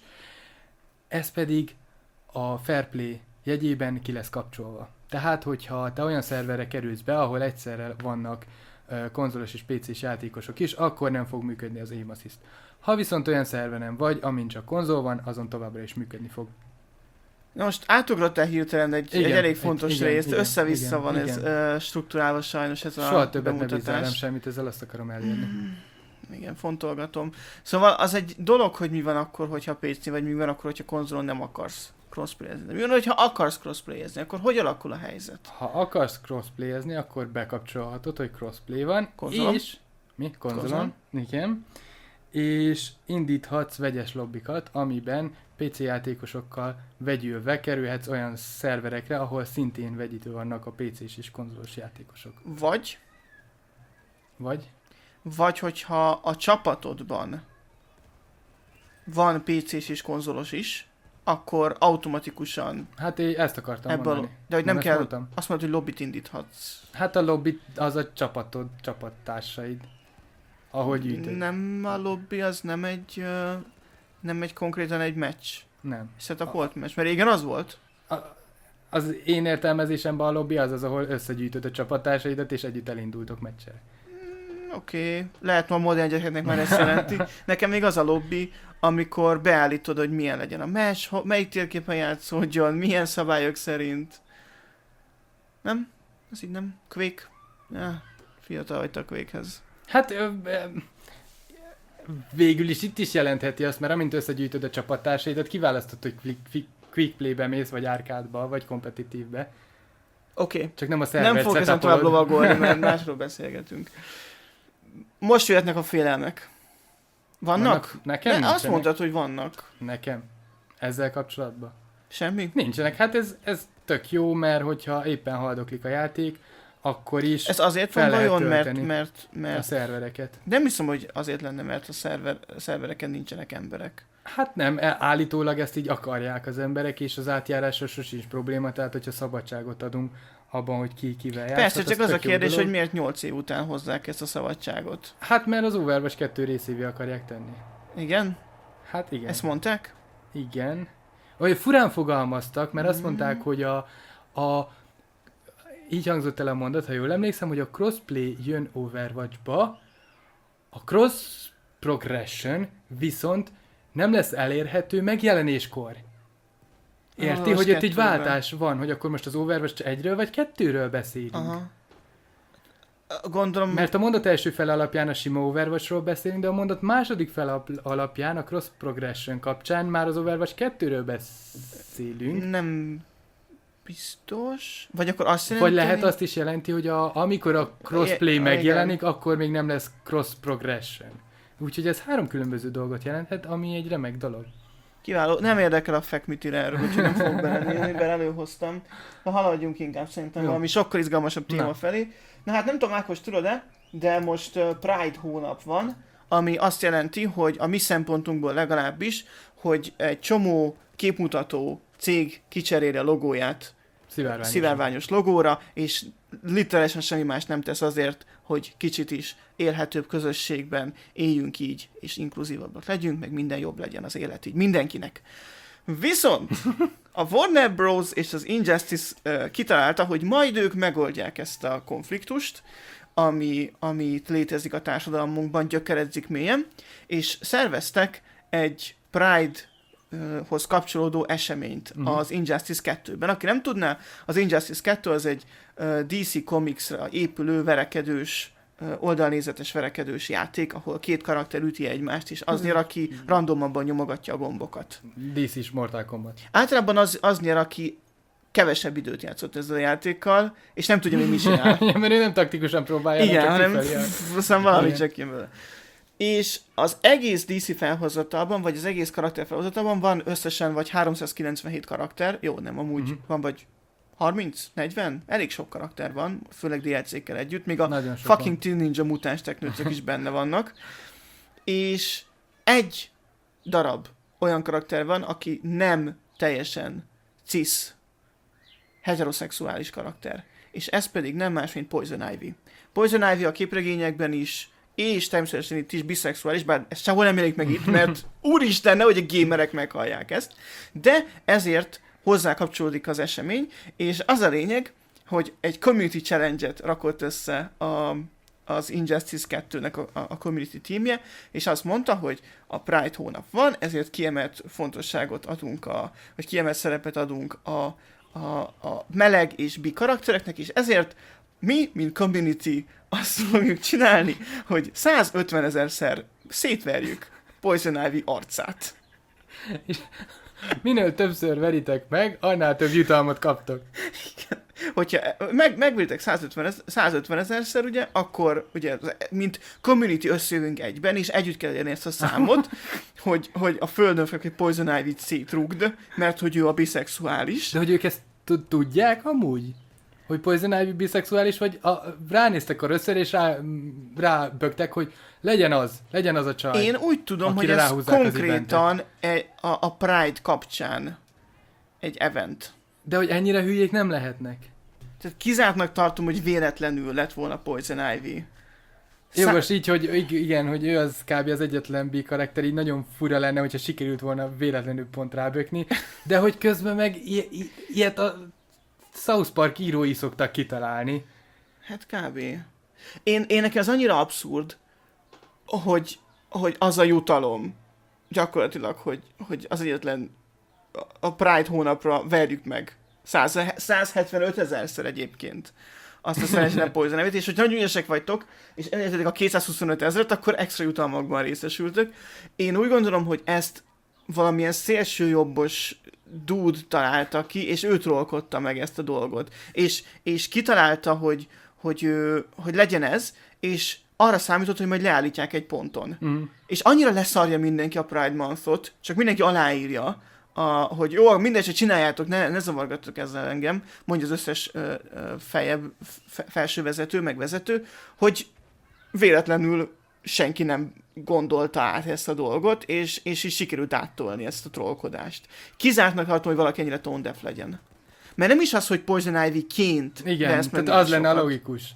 Ez pedig a Fair Play jegyében ki lesz kapcsolva. Tehát, hogyha te olyan szerverre kerülsz be, ahol egyszerre vannak uh, konzolos és pé cés játékosok is, akkor nem fog működni az aim assist. Ha viszont olyan szerveren vagy, amin csak konzol van, azon továbbra is működni fog. Na most átugrottál hirtelen egy, igen, egy elég fontos egy, részt, igen, össze-vissza igen, van igen. ez uh, struktúrálva sajnos ez Soha a többet bemutatás. ne bízzál semmit, ezzel azt akarom elérni. Igen, fontolgatom. Szóval az egy dolog, hogy mi van akkor, hogyha pé cé, vagy mi van akkor, hogyha konzolon nem akarsz crossplayezni. Mi van, hogyha akarsz crossplayezni, akkor hogy alakul a helyzet? Ha akarsz crossplayezni, akkor bekapcsolhatod, hogy crossplay van, Konzolon? és... Mi? Konzolon. Konzolon. Igen. És indíthatsz vegyes lobbikat, amiben pé cé játékosokkal vegyülve kerülhetsz olyan szerverekre, ahol szintén vegyítő vannak a pé cés és konzolos játékosok. Vagy, Vagy? vagy hogyha a csapatodban van pé cés és konzolos is, akkor automatikusan Hát én ezt akartam ebből, mondani. de hogy nem Nem ezt kell, mondtam? azt mondod, hogy lobbit indíthatsz. Hát a lobby az a csapatod, csapattársaid. Ahogy gyűjtöd. Nem a lobby, az nem egy, ö, nem egy konkrétan egy meccs. Nem. Set-up volt meccs, mert régen az volt. A, az én értelmezésemben a lobby az az, ahol összegyűjtöd a csapattársaidat, és együtt elindultok meccsre. Mm, Oké, okay. Lehet ma modern gyerekeknek már ezt jelenti. Nekem még az a lobby, amikor beállítod, hogy milyen legyen a meccs, ho- melyik térképen játszódjon, milyen szabályok szerint. Nem? Ez így nem? Quake? Ja, fiatal vagy a Quakehez. Hát ö, ö, végül is itt is jelentheti azt, mert amint összegyűjtöd a csapattársaidat, kiválasztod, hogy quick, quick, quick play-be mész, vagy árkádba, vagy kompetitívbe. Oké. Okay. Csak nem a szervert Nem fogok ezen tovább setupolod. lovagolni, mert másról beszélgetünk. Most jöhetnek a félelmek. Vannak? Vannak? Nekem Ne, azt nincsenek. mondtad, hogy vannak. Nekem? Ezzel kapcsolatban? Semmi? Nincsenek. Hát ez, ez tök jó, mert hogyha éppen haldoklik a játék, akkor is Ez azért fel van lehet vajon, mert, tölteni mert, a mert szervereket. nem hiszem, hogy azért lenne, mert a, szerver, a szervereken nincsenek emberek. Hát nem, e- állítólag ezt így akarják az emberek, és az átjárásra sosincs probléma, tehát hogyha szabadságot adunk abban, hogy ki kivel játszott. Persze, csak az a tök jó kérdés, dolog. hogy miért nyolc év után hozzák ezt a szabadságot. Hát mert az Overwatch kettő részévé akarják tenni. Igen? Hát igen. Ezt mondták? Igen. Vagy furán fogalmaztak, mert azt Mm. mondták, hogy a, a így hangzott el a mondat, ha jól emlékszem, hogy a crossplay jön Overwatchba, a cross progression viszont nem lesz elérhető megjelenéskor. Érti, Ah, hogy az ott egy kettőben. váltás van, hogy akkor most az Overwatch egyről vagy kettőről beszélünk. Aha. Gondolom, Mert a mondat első fele alapján a sima Overwatchról beszélünk, de a mondat második fele alapján a cross progression kapcsán már az Overwatch kettőről beszélünk. nem biztos. Vagy akkor azt jelenti, Vagy lehet azt is jelenti, hogy a, amikor a crossplay Igen, megjelenik, akkor még nem lesz cross progression. Úgyhogy ez három különböző dolgot jelenthet, ami egy remek dolog. Kiváló. Nem érdekel a fekmitire erről, úgyhogy nem fogok belenézni, mert előhoztam. Na haladjunk inkább szerintem Jó. valami sokkal izgalmasabb téma Na. felé. Na hát nem tudom, Ákos, tudod-e, de most uh, Pride hónap van, ami azt jelenti, hogy a mi szempontunkból legalábbis, hogy egy csomó képmutató cég kicseréli a logóját Szivárványos. szivárványos logóra, és literálisan semmi más nem tesz azért, hogy kicsit is élhetőbb közösségben éljünk így, és inkluzívabbak legyünk, meg minden jobb legyen az élet így mindenkinek. Viszont a Warner Bros. És az Injustice uh, kitalálta, hogy majd ők megoldják ezt a konfliktust, ami, ami létezik a társadalmunkban, gyökeredzik mélyen, és szerveztek egy Pride hoz kapcsolódó eseményt Mhm. az Injustice kettőben. Aki nem tudná, az Injustice kettő az egy uh, dé cé Comics-ra épülő, verekedős, uh, oldalnézetes verekedős játék, ahol két karakter üti egymást, és az nyer, aki randomabban nyomogatja a gombokat. dé cés Mortal Kombat. Általában az, az nyer, aki kevesebb időt játszott ezzel a játékkal, és nem tudja, hogy mi csinál. Ja, mert ő nem taktikusan próbálja, Igen, csak hanem kifelé a- aztán valami Igen. csak jön vele. És az egész dé cé felhozatalban, vagy az egész karakter felhozatalban van összesen vagy háromszázkilencvenhét karakter, jó, nem, amúgy Mhm. van vagy harminc, negyven, elég sok karakter van, főleg dé el cé-kkel együtt, még a Nagyon sok fucking Teen Ninja mutáns teknőcök is benne vannak. És egy darab olyan karakter van, aki nem teljesen cis, heteroszexuális karakter. És ez pedig nem más, mint Poison Ivy. Poison Ivy a képregényekben is, és természetesen itt is biszexuális, bár ez sehol nem jelenik meg itt, mert úristen, nehogy a gamerek meghallják ezt, de ezért hozzá kapcsolódik az esemény, és az a lényeg, hogy egy community challenge-et rakott össze a, az Injustice kettőnek a, a community teamje, és azt mondta, hogy a Pride hónap van, ezért kiemelt fontosságot adunk, a, vagy kiemelt szerepet adunk a, a, a meleg és bi karaktereknek, és ezért mi, mint community, azt fogjuk csinálni, hogy százötven ezerszer szétverjük Poison Ivy arcát. És minél többször veritek meg, annál több jutalmat kaptok. Igen. Hogyha meg, megveritek százötven ezerszer, ugye, akkor ugye, mint community összejövünk egyben, és együtt kell elérni ezt a számot, hogy, hogy a földön fel, hogy Poison Ivy-t szétrugd, mert hogy ő a biszexuális. De hogy ők ezt tudják amúgy? Hogy Poison Ivy biszexuális, vagy a, ránéztek a rösször, és rá, rábögtek, hogy legyen az, legyen az a csaj. Én úgy tudom, hogy ez konkrétan egy, a, a Pride kapcsán egy event. De hogy ennyire hülyék nem lehetnek. Tehát kizártnak tartom, hogy véletlenül lett volna Poison Ivy. Jó, most így, hogy igen, hogy ő az kb. Az egyetlen B karakter, így nagyon fura lenne, hogyha sikerült volna véletlenül pont rábökni, de hogy közben meg i- i- ilyet a South Park írói szoktak kitalálni. Hát kb. Én, én nekem az annyira abszurd, hogy, hogy az a jutalom, gyakorlatilag, hogy, hogy az egyetlen a Pride hónapra verjük meg száz hetvenöt ezerszer egyébként azt a szerencsétlen Poison Ivy-t, és hogy nagyon ügyesek vagytok, és elértetek a kétszázhuszonöt ezeret, akkor extra jutalmakban részesültök. Én úgy gondolom, hogy ezt valamilyen szélsőjobbos dude találta ki, és ő trollkodta meg ezt a dolgot. És, és kitalálta, hogy, hogy, hogy legyen ez, és arra számított, hogy majd leállítják egy ponton. Mm. És annyira leszarja mindenki a Pride Month-ot, csak mindenki aláírja, a, hogy jó, mindegy, hogy csináljátok, ne, ne zavargattok ezzel engem, mondja az összes ö, ö, fejebb, fe, felső vezető, meg vezető, hogy véletlenül senki nem gondolta át ezt a dolgot, és, és is sikerült áttolni ezt a trollkodást. Kizártnak tartom, hogy valaki ennyire tone deaf legyen. Mert nem is az, hogy Poison Ivy-ként. Igen, tehát az lenne a logikus.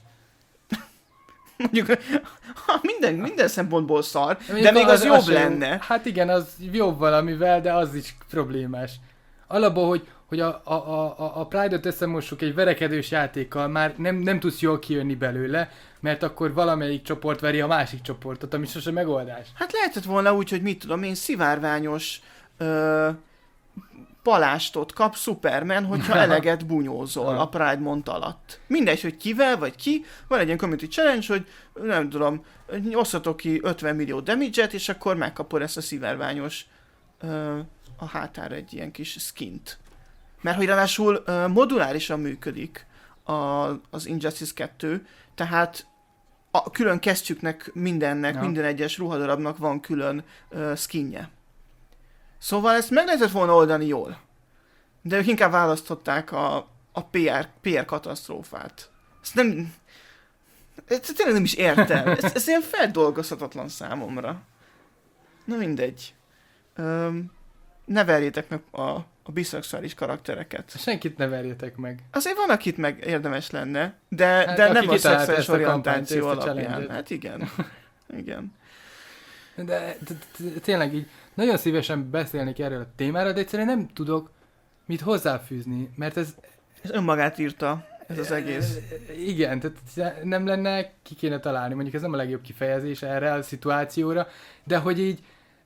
Mondjuk, ha minden, minden szempontból szar, de, de még az, az jobb az lenne. Hát igen, az jobb valamivel, de az is problémás. Alapból, hogy, hogy a, a, a, a Pride-ot összemossuk egy verekedős játékkal, már nem, nem tudsz jól kijönni belőle, mert akkor valamelyik csoport veri a másik csoportot, ami sose megoldás. Hát lehetett volna úgy, hogy mit tudom én, szivárványos ö, palástot kap Superman, hogyha eleget bunyózol a Pride Month alatt. Mindegy, hogy kivel vagy ki, van egy ilyen community challenge, hogy nem tudom, osszatok ki ötven millió damage-et, és akkor megkapod ezt a szivárványos ö, a hátára egy ilyen kis skint. Mert hogy ráadásul ö, modulárisan működik a, az Injustice kettő, tehát a külön kesztyűknek mindennek, ja. minden egyes ruhadarabnak van külön ö, skinje. Szóval ezt meg lehetett volna oldani jól. De ők inkább választották a, a pé er, pé er katasztrófát. Ezt nem... Ezt tényleg nem is értem. Ez, ez ilyen feldolgozhatatlan számomra. Na mindegy. Öm, ne verjétek meg a, a biszexuális karaktereket. Senkit ne verjétek meg. Azért van, akit meg érdemes lenne, de, hát, de nem a szexuális orientáció alapján. Hát igen. Igen. De tényleg így nagyon szívesen beszélnék erről a témára, de egyszerűen nem tudok mit hozzáfűzni, mert ez... Ez önmagát írta, ez az egész. Igen, tehát nem lenne, ki kéne találni, mondjuk ez nem a legjobb kifejezés erre a szituációra, de hogy így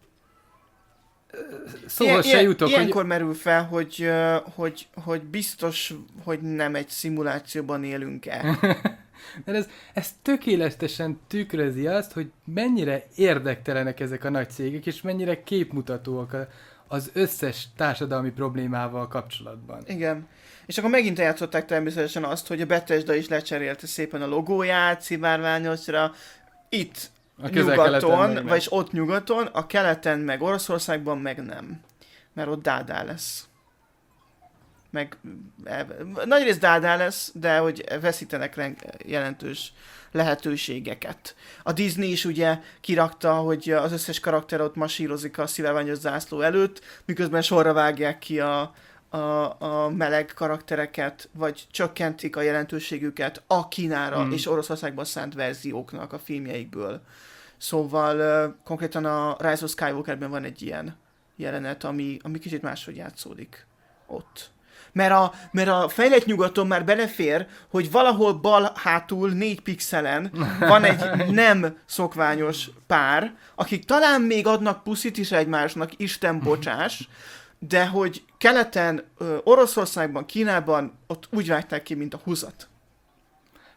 szóval se jutok, ilyenkor hogy... merül fel, hogy, hogy, hogy biztos, hogy nem egy szimulációban élünk-e. Mert ez, ez tökéletesen tükrözi azt, hogy mennyire érdektelenek ezek a nagy cégek, és mennyire képmutatóak az összes társadalmi problémával kapcsolatban. Igen. És akkor megint eljátszották természetesen azt, hogy a Bethesda is lecserélte szépen a logóját szivárványosra. Itt a nyugaton, vagyis ott nyugaton, a keleten meg Oroszországban meg nem. Mert ott dádá lesz. Meg nagyrészt dádá lesz, de hogy veszítenek jelentős lehetőségeket. A Disney is ugye kirakta, hogy az összes karakter ott masírozik a szivárványos zászló előtt, miközben sorra vágják ki a, a, a meleg karaktereket, vagy csökkentik a jelentőségüket a Kínára mm. és Oroszországban szánt verzióknak a filmjeikből. Szóval uh, konkrétan a Rise of Skywalkerben van egy ilyen jelenet, ami, ami kicsit máshogy játszódik ott. Mert a, mert a fejlett nyugaton már belefér, hogy valahol bal hátul négy pixelen van egy nem szokványos pár, akik talán még adnak puszit is egymásnak, Isten bocsás, de hogy keleten, Oroszországban, Kínában ott úgy vágták ki, mint a húzat.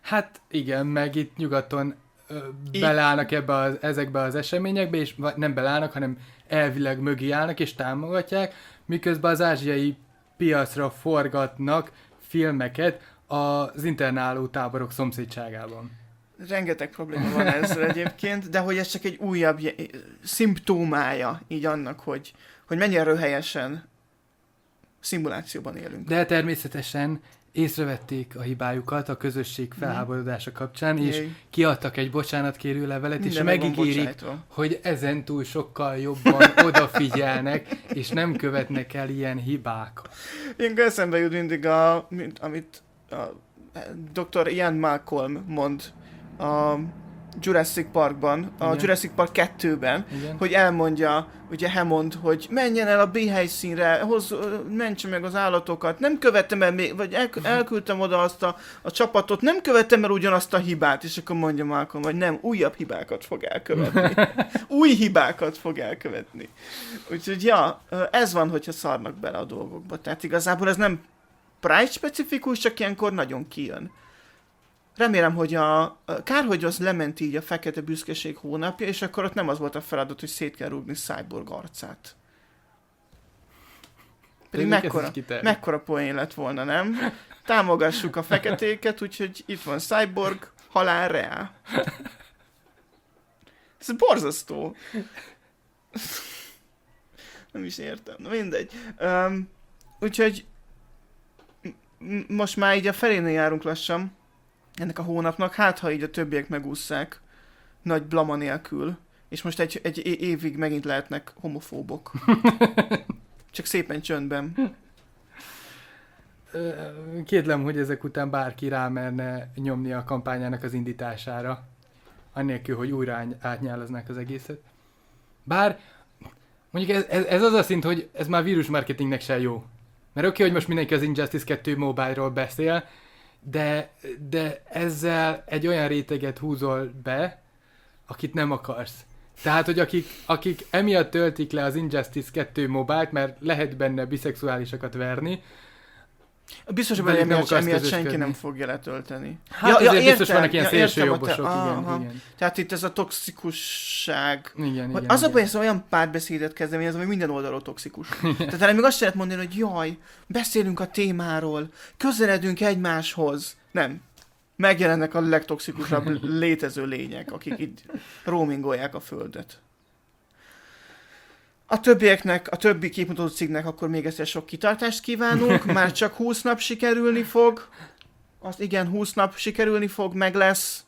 Hát igen, meg itt nyugaton ö, beleállnak ebbe az, ezekbe az eseményekbe, és nem beleállnak, hanem elvileg mögé állnak és támogatják, miközben az ázsiai piacra forgatnak filmeket az internáló táborok szomszédságában. Rengeteg probléma van ezzel egyébként, de hogy ez csak egy újabb je- szimptómája így annak, hogy, hogy mennyire röhelyesen szimulációban élünk. De természetesen észrevették a hibájukat a közösség felháborodása kapcsán, és Jé. kiadtak egy bocsánatkérő levelet, Minden és meg van megígérik, bocsájtva. hogy ezentúl sokkal jobban odafigyelnek, és nem követnek el ilyen hibákat. Ilyenkor eszembe jut mindig, a, mint, amit a doktor Ian Malcolm mond a Jurassic Parkban, a Igen. Jurassic Park kettőben, Igen. hogy elmondja, ugye Hammond, hogy menjen el a B helyszínre, hoz, mentse meg az állatokat, nem követtem el még, vagy el, elküldtem oda azt a, a csapatot, nem követtem el ugyanazt a hibát, és akkor mondja Malcolm, hogy nem, újabb hibákat fog elkövetni. Új hibákat fog elkövetni. Úgyhogy ja, ez van, hogyha szarnak bele a dolgokba. Tehát igazából ez nem Pride specifikus, csak ilyenkor nagyon kijön. Remélem, hogy a, a kár, hogy az lement így a fekete büszkeség hónapja, és akkor ott nem az volt a feladat, hogy szét kell rúgni Cyborg arcát. Pedig mekkora, mekkora poén lett volna, nem? Támogassuk a feketéket, úgyhogy itt van Cyborg, halál reál. Ez borzasztó. Nem is értem, na mindegy. Um, úgyhogy m- most már így a felénél járunk lassan ennek a hónapnak, hát ha így a többiek megússzák nagy blama nélkül, és most egy, egy évig megint lehetnek homofóbok. Csak szépen csöndben. Kétlem, hogy ezek után bárki rámerne nyomni a kampányának az indítására, annélkül, hogy újra átnyálaznák az egészet. Bár mondjuk ez, ez, ez az a szint, hogy ez már vírusmarketingnek se jó. Mert oké, okay, hogy most mindenki az Injustice kettő Mobile-ról beszél, de, de ezzel egy olyan réteget húzol be, akit nem akarsz. Tehát, hogy akik, akik emiatt töltik le az Injustice kettő Mobile-t, mert lehet benne biszexuálisokat verni, biztos, hogy emiatt, emiatt senki nem fogja letölteni. Hát ja, ezért ja, biztos vannak ilyen ja, szélsőjobbosok, igen, aha. igen. Tehát itt ez a toxikusság. Igen, igen, az igen. a baj, ez olyan párbeszédet kezdeményezem, hogy minden oldalról toxikus. Tehát hanem még azt lehet mondani, hogy jaj, beszélünk a témáról, közeledünk egymáshoz. Nem. Megjelennek a legtoxikusabb létező lények, akik itt roamingolják a földet. A többieknek, a többi képmutató cikknek akkor még egyszer sok kitartást kívánunk, már csak húsz nap sikerülni fog, azt igen, húsz nap sikerülni fog, meg lesz,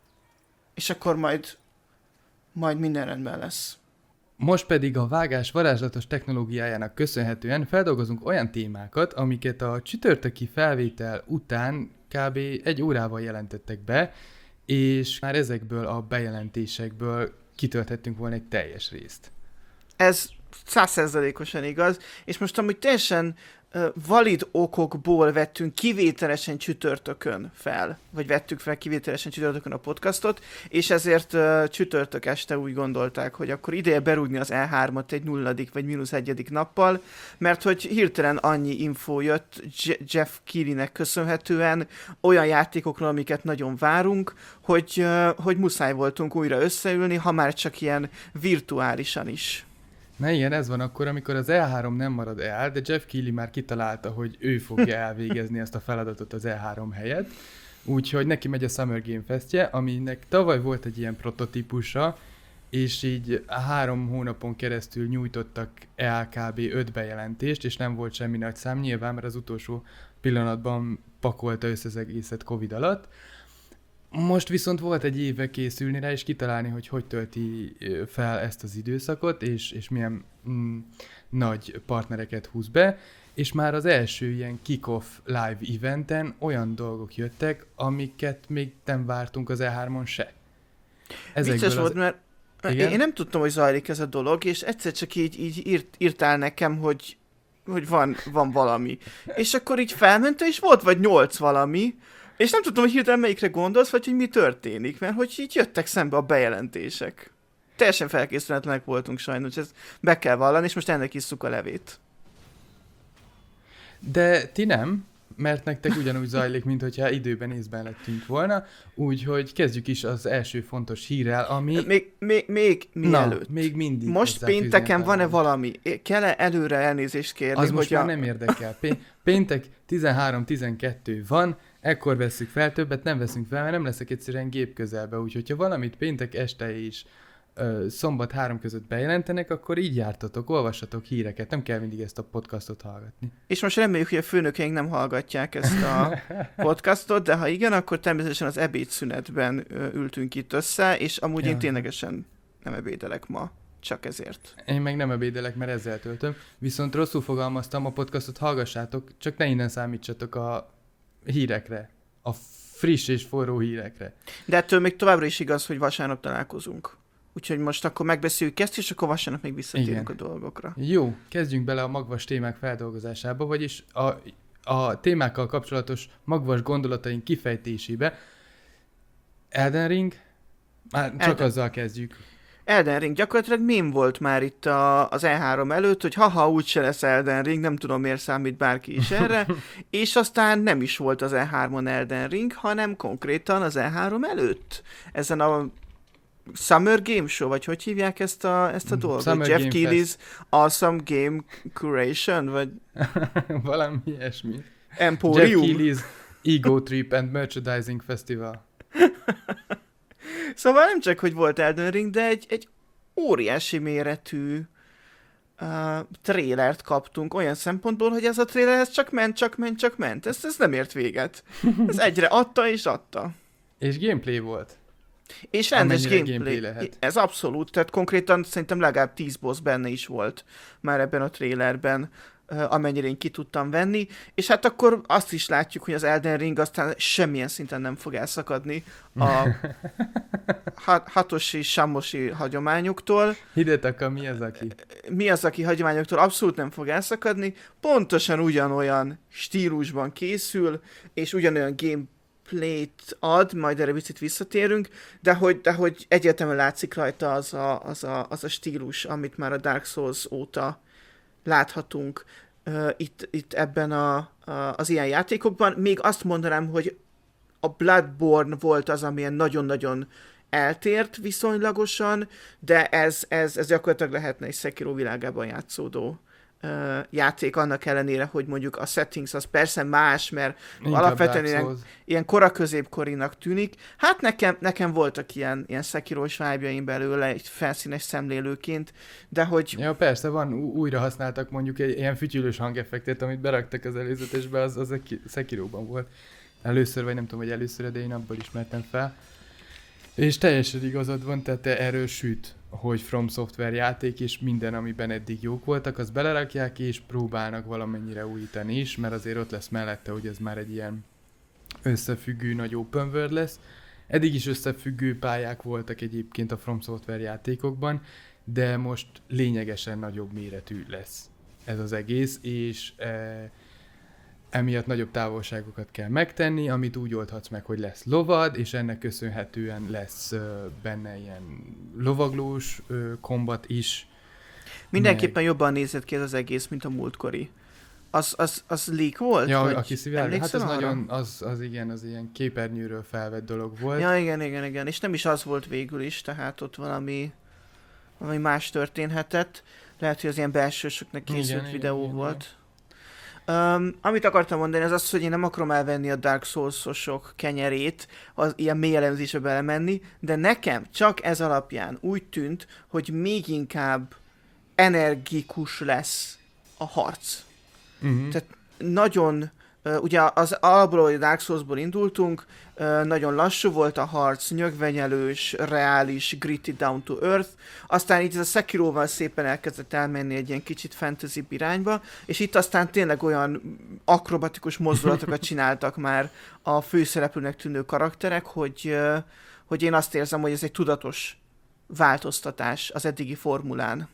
és akkor majd, majd minden rendben lesz. Most pedig a vágás varázslatos technológiájának köszönhetően feldolgozunk olyan témákat, amiket a csütörtöki felvétel után kb. Egy órával jelentettek be, és már ezekből a bejelentésekből kitölthettünk volna egy teljes részt. Ez száz százalékosan igaz, és most amúgy teljesen uh, valid okokból vettünk kivételesen csütörtökön fel, vagy vettük fel kivételesen csütörtökön a podcastot, és ezért uh, csütörtök este úgy gondolták, hogy akkor ideje berúgni az E hármat egy nulladik vagy mínusz egyedik nappal, mert hogy hirtelen annyi infó jött Je- Jeff Keighley-nek köszönhetően olyan játékokról, amiket nagyon várunk, hogy, uh, hogy muszáj voltunk újra összeülni, ha már csak ilyen virtuálisan is. Na igen, ez van akkor, amikor az E három nem marad el, de Jeff Keighley már kitalálta, hogy ő fogja elvégezni ezt a feladatot az E három helyett. Úgyhogy neki megy a Summer Game Festje, aminek tavaly volt egy ilyen prototípusa, és így három hónapon keresztül nyújtottak el kb. öt bejelentést, és nem volt semmi nagy szám, nyilván, mert az utolsó pillanatban pakolta össze az egészet Covid alatt. Most viszont volt egy éve készülni rá, és kitalálni, hogy hogy tölti fel ezt az időszakot, és, és milyen mm, nagy partnereket húz be, és már az első ilyen kick-off live eventen olyan dolgok jöttek, amiket még nem vártunk az E hármon se. Vicces az... volt, mert igen? Én nem tudtam, hogy zajlik ez a dolog, és egyszer csak így, így írt, írtál nekem, hogy, hogy van, van valami. És akkor így felment, és volt vagy nyolc valami, és nem tudtam, hogy hirtelen melyikre gondolsz, vagy hogy mi történik, mert hogy így jöttek szembe a bejelentések. Teljesen felkészületlenek voltunk sajnos, ezt be kell vallani, és most ennek isszuk a levét. De ti nem, mert nektek ugyanúgy zajlik, mint hogyha időben észben lettünk volna, úgyhogy kezdjük is az első fontos hírrel, ami... Még, még, még mielőtt. Na, még mindig. Most pénteken van-e valami? Kell-e előre elnézést kérni? Az most hogy már a... nem érdekel. Péntek tizenhárom tizenkettő van, ekkor veszük fel, többet nem veszünk fel, mert nem leszek egyszerűen gép közelbe, úgyhogy ha valamit péntek este is ö, szombat három között bejelentenek, akkor így jártatok, olvassatok híreket, nem kell mindig ezt a podcastot hallgatni. És most reméljük, hogy a főnökeink nem hallgatják ezt a podcastot, de ha igen, akkor természetesen az ebédszünetben ö, ültünk itt össze, és amúgy ja. én ténylegesen nem ebédelek ma. Csak ezért. Én meg nem ebédelek, mert ezzel töltöm. Viszont rosszul fogalmaztam, a podcastot hallgassátok, csak ne innen számítsatok a hírekre. A friss és forró hírekre. De ettől még továbbra is igaz, hogy vasárnap találkozunk. Úgyhogy most akkor megbeszéljük ezt, és akkor vasárnap még visszatérünk a dolgokra. Jó, kezdjünk bele a magvas témák feldolgozásába, vagyis a, a témákkal kapcsolatos magvas gondolataink kifejtésébe. Elden Ring? Már csak Elden. azzal kezdjük. Elden Ring gyakorlatilag mém volt már itt a, az E három előtt, hogy haha, úgyse lesz Elden Ring, nem tudom miért számít bárki is erre, és aztán nem is volt az E hármon Elden Ring, hanem konkrétan az E három előtt. Ezen a Summer Game Show, vagy hogy hívják ezt a, ezt a dolgot? Summer Jeff Game Keighley's Fest. Awesome Game Curation, vagy... Valami ilyesmi. Emporium. Jeff Keighley's Ego Trip and Merchandising Festival. Szóval nem csak, hogy volt Elden Ring, de egy, egy óriási méretű uh, trélert kaptunk olyan szempontból, hogy ez a tréler ez csak ment, csak ment, csak ment. Ez, ez nem ért véget. Ez egyre adta és adta. És gameplay volt. És rendes gameplay. gameplay lehet. Ez abszolút, tehát konkrétan szerintem legalább tíz boss benne is volt már ebben a trélerben, amennyire én ki tudtam venni, és hát akkor azt is látjuk, hogy az Elden Ring aztán semmilyen szinten nem fog elszakadni a hat- hatosi, samosi hagyományoktól. Hidetaka Miyazaki. Miyazaki hagyományoktól abszolút nem fog elszakadni, pontosan ugyanolyan stílusban készül, és ugyanolyan gameplayt ad, majd erre picit visszatérünk, de hogy, de hogy egyértelműen látszik rajta az a, az, a, az a stílus, amit már a Dark Souls óta láthatunk uh, itt, itt ebben a, a, az ilyen játékokban. Még azt mondanám, hogy a Bloodborne volt az, amilyen nagyon-nagyon eltért viszonylagosan, de ez, ez, ez gyakorlatilag lehetne egy Sekiro világában játszódó uh, játék, annak ellenére, hogy mondjuk a settings az persze más, mert inkább alapvetően ilyen, ilyen kora-középkorinak tűnik. Hát nekem, nekem voltak ilyen, ilyen Sekiro-s vibe-jaim belőle, egy felszínes szemlélőként, de hogy... Ja, persze, van, újra használtak mondjuk egy ilyen fütyülős hangeffektet, amit beraktak az előzetesbe, az, az a Sekiroban volt. Először, vagy nem tudom, hogy először, de én abból ismertem fel. És teljesen igazad van, tehát te erről süt, hogy From Software játék, és minden, amiben eddig jók voltak, az belerakják, és próbálnak valamennyire újítani is, mert azért ott lesz mellette, hogy ez már egy ilyen összefüggő nagy open world lesz. Eddig is összefüggő pályák voltak egyébként a From Software játékokban, de most lényegesen nagyobb méretű lesz ez az egész, és e, emiatt nagyobb távolságokat kell megtenni, amit úgy oldhatsz meg, hogy lesz lovad, és ennek köszönhetően lesz uh, benne ilyen lovaglós uh, kombat is. Mindenképpen meg... jobban nézett ki ez az egész, mint a múltkori. Az, az, az leak volt? Ja, a kiszivárgás, hát az arra? nagyon, az, az igen, az ilyen képernyőről felvett dolog volt. Ja, igen, igen, igen, és nem is az volt végül is, tehát ott valami, valami más történhetett. Lehet, hogy az ilyen belsősöknek készült igen, videó igen, volt. Igen. Um, amit akartam mondani, az az, hogy én nem akarom elvenni a Dark Souls-osok kenyerét, az ilyen mély elemzésbe belemenni, de nekem csak ez alapján úgy tűnt, hogy még inkább energikus lesz a harc. Uh-huh. Tehát nagyon, uh, ugye az alapból, hogy a Dark Souls-ból indultunk, uh, nagyon lassú volt a harc, nyögvenyelős, reális, gritty, down to earth, aztán itt ez a Sekiroval szépen elkezdett elmenni egy ilyen kicsit fantasy irányba, és itt aztán tényleg olyan akrobatikus mozdulatokat csináltak már a főszereplőnek tűnő karakterek, hogy, uh, hogy én azt érzem, hogy ez egy tudatos változtatás az eddigi formulán.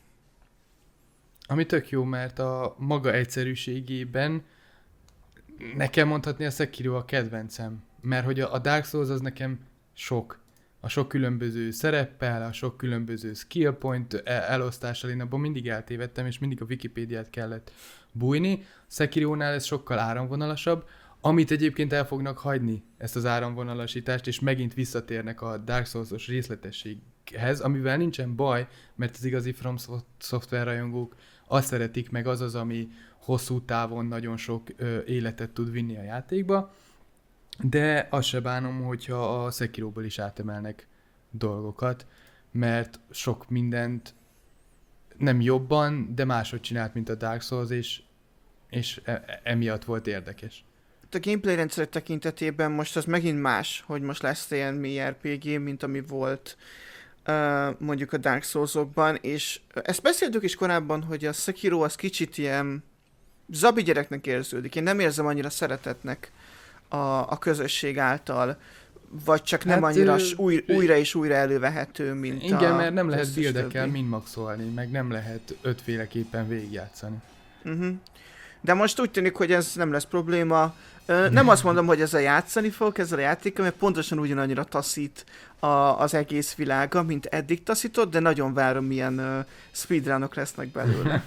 Ami tök jó, mert a maga egyszerűségében nekem mondhatni a Sekiro a kedvencem. Mert hogy a Dark Souls az nekem sok. A sok különböző szereppel, a sok különböző skill point elosztással, én abban mindig eltévedtem, és mindig a Wikipédiát kellett bújni. Sekironál ez sokkal áramvonalasabb. Amit egyébként el fognak hagyni, ezt az áramvonalasítást, és megint visszatérnek a Dark Souls-os részletességhez, amivel nincsen baj, mert az igazi From Software rajongók azt szeretik, meg az az, ami hosszú távon nagyon sok ö, életet tud vinni a játékba, de azt se bánom, hogyha a Sekiroból is átemelnek dolgokat, mert sok mindent nem jobban, de máshogy csinált, mint a Dark Souls, és, és e- emiatt volt érdekes. A gameplay rendszer tekintetében most az megint más, hogy most lesz ilyen mély er pé gé, mint ami volt uh, mondjuk a Dark Souls-okban, és ezt beszéltük is korábban, hogy a Sekiro az kicsit ilyen zabi gyereknek érződik. Én nem érzem annyira szeretetnek a, a közösség által, vagy csak nem hát, annyira ő, új, újra és újra elővehető, mint igen, a... Igen, mert nem lehet buildekkel mind maxolni, meg nem lehet ötféleképpen végigjátszani. Uh-huh. De most úgy tűnik, hogy ez nem lesz probléma. Ö, nem azt mondom, hogy ezzel játszani fog, ezzel a játékkal, mert pontosan ugyanannyira taszít a, az egész világa, mint eddig taszított, de nagyon várom, milyen uh, speedrunok lesznek belőle.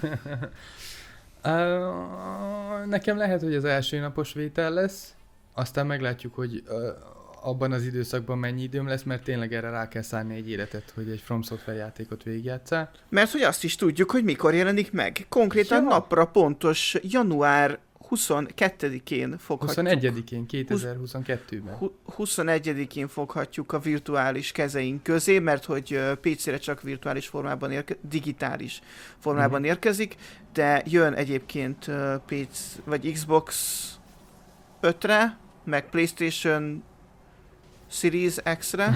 uh, nekem lehet, hogy az első napos vétel lesz, aztán meglátjuk, hogy uh, abban az időszakban mennyi időm lesz, mert tényleg erre rá kell szánni egy életet, hogy egy From Software játékot végigjátszál. Mert hogy azt is tudjuk, hogy mikor jelenik meg. Konkrétan ja. napra pontos január huszonkettedikén foghatjuk. huszonegyedikén kétezer-huszonkettőben. huszonegyedikén foghatjuk a virtuális kezeink közé, mert hogy pé cére csak virtuális formában érkezik, digitális formában mm-hmm. érkezik, de jön egyébként pé cé vagy Xbox ötre, meg PlayStation Series X-re.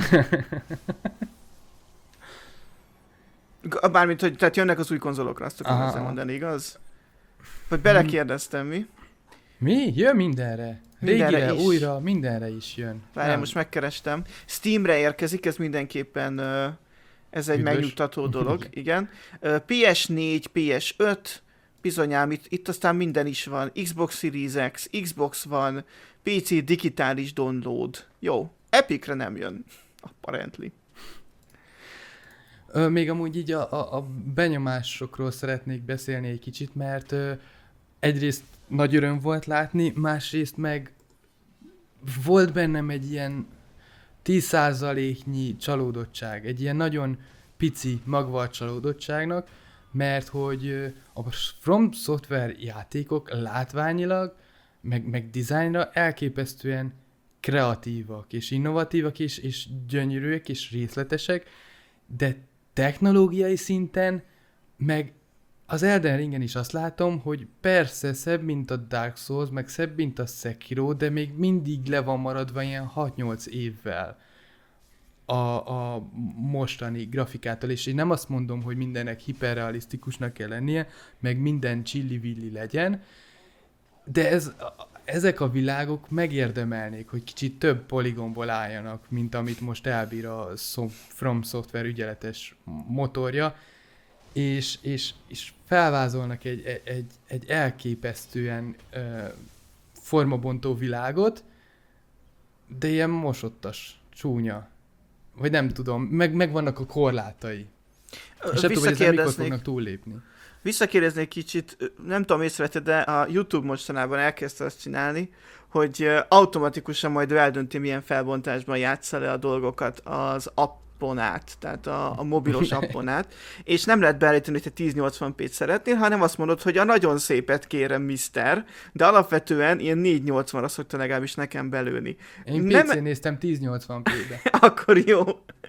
Bármint, hogy tehát jönnek az új konzolokra, azt akarom ezzel mondani, igaz? Vagy belekérdeztem, mi? Mi? Jön mindenre. Régire, újra, mindenre is jön. Várjál, most megkerestem. Steamre érkezik, ez mindenképpen uh, ez egy Üdvös. Megnyugtató dolog, igen. Uh, pé es négy, pé es öt, bizonyám, itt, itt aztán minden is van. Xbox Series X, Xbox van, pé cé digitális download. Jó. Epicre nem jön, apparently. Ö, még amúgy így a, a, a benyomásokról szeretnék beszélni egy kicsit, mert ö, egyrészt nagy öröm volt látni, másrészt meg volt bennem egy ilyen tíz százaléknyi csalódottság, egy ilyen nagyon pici magva a csalódottságnak, mert hogy a From Software játékok látványilag, meg, meg dizájnra elképesztően kreatívak, és innovatívak, és, és gyönyörűek, és részletesek, de technológiai szinten meg az Elden Ringen is azt látom, hogy persze szebb, mint a Dark Souls, meg szebb, mint a Sekiro, de még mindig le van maradva ilyen hat-nyolc évvel a, a mostani grafikától, és én nem azt mondom, hogy mindennek hiperrealisztikusnak kell lennie, meg minden csilli-villi legyen, de ez... ezek a világok megérdemelnék, hogy kicsit több poligonból álljanak, mint amit most elbír a From Software ügyeletes motorja, és, és, és felvázolnak egy, egy, egy elképesztően uh, formabontó világot, de ilyen mosottas, csúnya. Vagy nem tudom, meg, meg vannak a korlátai. És nem tudom, hogy ezzel mikor fognak túllépni. Visszakérdeznék kicsit, nem tudom észrevetted, de a YouTube mostanában elkezdte azt csinálni, hogy automatikusan majd ő eldönti, milyen felbontásban játssza le a dolgokat az appon át, tehát a, a mobilos appon át, és nem lehet beállítani, hogy te tíz nyolcvan pét szeretnél, hanem azt mondod, hogy a nagyon szépet kérem, mister, de alapvetően ilyen négy nyolcvanra szokta legalábbis nekem belőni. Én pé cén nem... néztem tíz nyolcvan pébe. Akkor jó.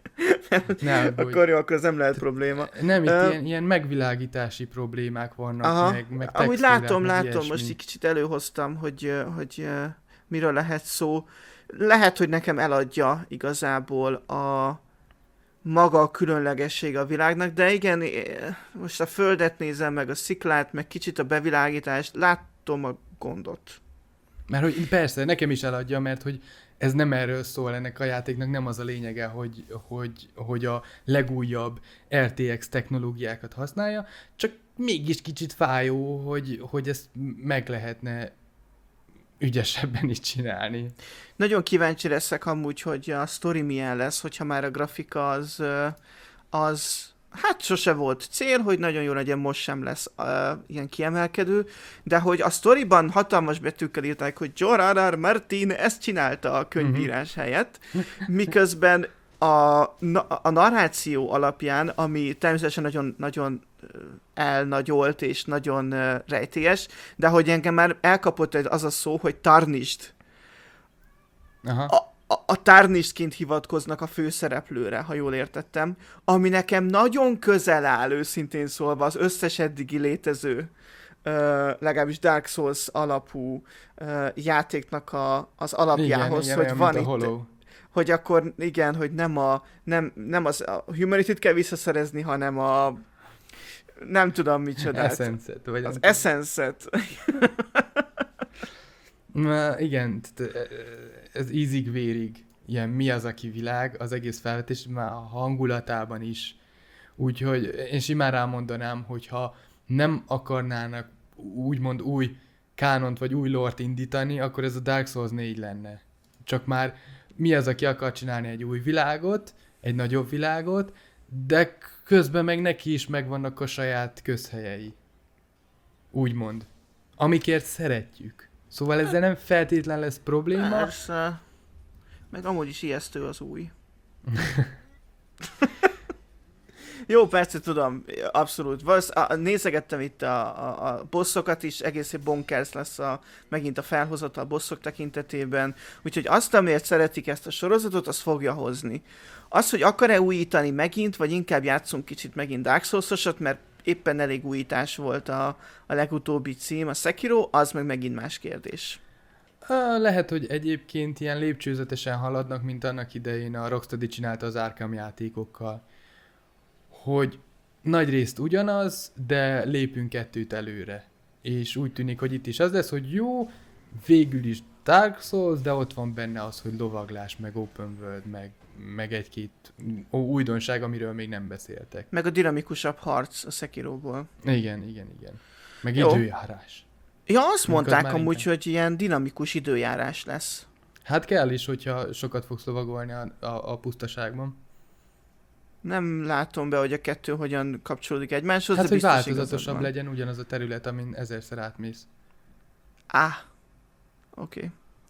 Ne, akkor jó, akkor ez nem lehet probléma. Nem, itt uh, ilyen, ilyen megvilágítási problémák vannak, aha, meg, meg ahogy látom, látom, ilyesmi. Most egy kicsit előhoztam, hogy, hogy uh, miről lehet szó. Lehet, hogy nekem eladja igazából a maga a különlegesség a világnak, de igen, most a földet nézem, meg a sziklát, meg kicsit a bevilágítást, látom a gondot. Mert hogy persze, nekem is eladja, mert hogy ez nem erről szól, ennek a játéknak nem az a lényege, hogy, hogy, hogy a legújabb er té iksz technológiákat használja, csak mégis kicsit fájó, hogy, hogy ezt meg lehetne ügyesebben is csinálni. Nagyon kíváncsi leszek amúgy, hogy a sztori milyen lesz, hogyha már a grafika az, az hát sose volt cél, hogy nagyon jó legyen, most sem lesz uh, ilyen kiemelkedő, de hogy a sztoriban hatalmas betűkkel írták, hogy George R. R. Martin ezt csinálta a könyvírás uh-huh. helyett, miközben a, a narráció alapján, ami természetesen nagyon, nagyon elnagyolt és nagyon uh, rejtélyes, de hogy engem már elkapott az a szó, hogy tarnished. Aha. A, a, a tarnishedként hivatkoznak a főszereplőre, ha jól értettem, ami nekem nagyon közel áll, őszintén szólva, az összes eddigi létező, uh, legalábbis Dark Souls alapú uh, játéknak a, az alapjához, igen, hogy igen, van itt, Hollow. Hogy akkor igen, hogy nem a nem, nem az a humanity-t kell visszaszerezni, hanem a nem tudom micsodát. Essence-et. Vagy az Essence-et. Na, igen, ez ízig-vérig ilyen mi az, aki világ, az egész felvetés már a hangulatában is. Úgyhogy én simán rámondanám, hogyha nem akarnának úgymond új kánont vagy új lort indítani, akkor ez a Dark Souls négy lenne. Csak már mi az, aki akar csinálni egy új világot, egy nagyobb világot, de közben meg neki is megvannak a saját közhelyei. Úgymond. Amikért szeretjük. Szóval ezzel nem feltétlen lesz probléma. Persze. Meg amúgy is ijesztő az új. Jó, persze tudom, abszolút. Valsz, a, nézegettem itt a, a, a bosszokat is, egész bonkers lesz a, megint a felhozott a bosszok tekintetében. Úgyhogy azt, amiért szeretik ezt a sorozatot, az fogja hozni. Az, hogy akar-e újítani megint, vagy inkább játszunk kicsit megint Dark Souls-osat, mert éppen elég újítás volt a, a legutóbbi cím, a Sekiro, az meg megint más kérdés. Lehet, hogy egyébként ilyen lépcsőzetesen haladnak, mint annak idején a Rocksteady csinálta az Arkham játékokkal. Hogy nagyrészt ugyanaz, de lépünk kettőt előre. És úgy tűnik, hogy itt is az lesz, hogy jó, végül is Dark Souls, de ott van benne az, hogy lovaglás, meg open world, meg, meg egy-két újdonság, amiről még nem beszéltek. Meg a dinamikusabb harc a Sekiroból. Igen, igen, igen. Meg jó. Időjárás. Ja, azt Meg mondták az amúgy, inkább. hogy ilyen dinamikus időjárás lesz. Hát kell is, hogyha sokat fogsz lovagolni a, a, a pusztaságban. Nem látom be, hogy a kettő hogyan kapcsolódik egymáshoz, Hát, de hogy biztos változatosabb igazad van. legyen ugyanaz a terület, amin ezerszer átmész. Ah, oké.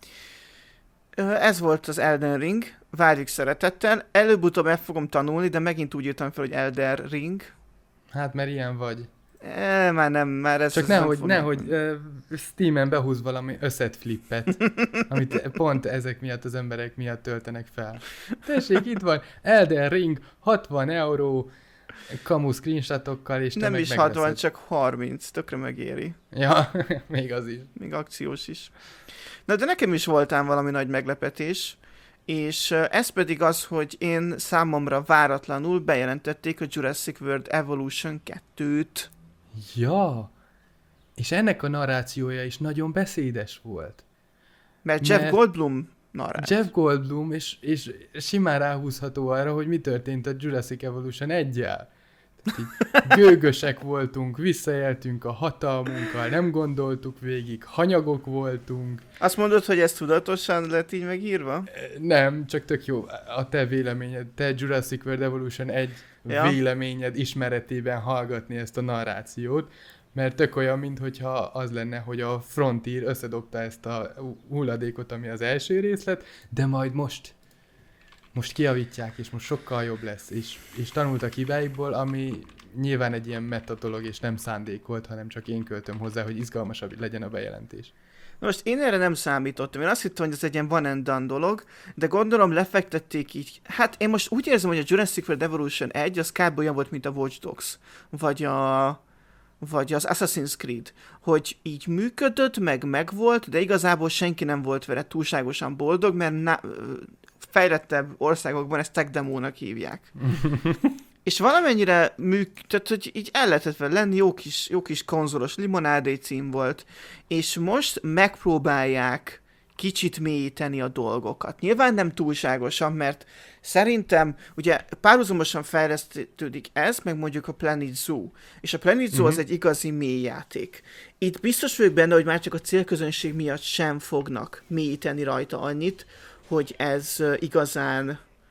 Okay. Ez volt az Elden Ring, várjuk szeretettel. Előbb-utóbb el fogom tanulni, de megint úgy írtam fel, hogy Elden Ring. Hát, mert ilyen vagy. E, már nem, már ez Csak ez nehogy, nem nehogy uh, Steamen behúz valami asset flippet, amit pont ezek miatt az emberek miatt töltenek fel. Tessék, itt van Elden Ring, hatvan euró, kamu screenshotokkal, és te Nem meg is megveszed. hatvan, csak harminc, tökre megéri. Ja, még az is. Még akciós is. Na, de nekem is voltán valami nagy meglepetés, és ez pedig az, hogy én számomra váratlanul bejelentették a Jurassic World Evolution kettőt. Ja, és ennek a narrációja is nagyon beszédes volt. Mert Jeff Mert Goldblum narrált. Jeff Goldblum, és, és simán ráhúzható arra, hogy mi történt a Jurassic Evolution egyel. Gőgösek voltunk, visszaéltünk a hatalmunkkal, nem gondoltuk végig, hanyagok voltunk. Azt mondod, hogy ez tudatosan lett így megírva? Nem, csak tök jó a te véleményed, te Jurassic World Evolution egy ja. véleményed ismeretében hallgatni ezt a narrációt, mert tök olyan, mintha az lenne, hogy a Frontier összedobta ezt a hulladékot, ami az első részlet, de majd most most kijavítják, és most sokkal jobb lesz, és, és tanultak hibáikból, ami nyilván egy ilyen meta dolog, és nem szándékolt, hanem csak én költöm hozzá, hogy izgalmasabb legyen a bejelentés. Most én erre nem számítottam. Én azt hittem, hogy ez egy ilyen one and done dolog, de gondolom lefektették így. Hát én most úgy érzem, hogy a Jurassic World Evolution egy az kb. Olyan volt, mint a Watch Dogs, vagy a vagy az Assassin's Creed, hogy így működött, meg megvolt, de igazából senki nem volt vele túlságosan boldog, mert na- fejlettebb országokban ezt tech demónak hívják. És valamennyire működött, hogy így el lehetett vele lenni, jó kis, jó kis konzolos limonádé cím volt, és most megpróbálják kicsit mélyíteni a dolgokat. Nyilván nem túlságosan, mert szerintem ugye párhuzamosan fejlesztődik ez, meg mondjuk a Planet Zoo. És a Planet Zoo mm-hmm. az egy igazi mély játék. Itt biztos vagyok benne, hogy már csak a célközönség miatt sem fognak mélyíteni rajta annyit, hogy ez igazán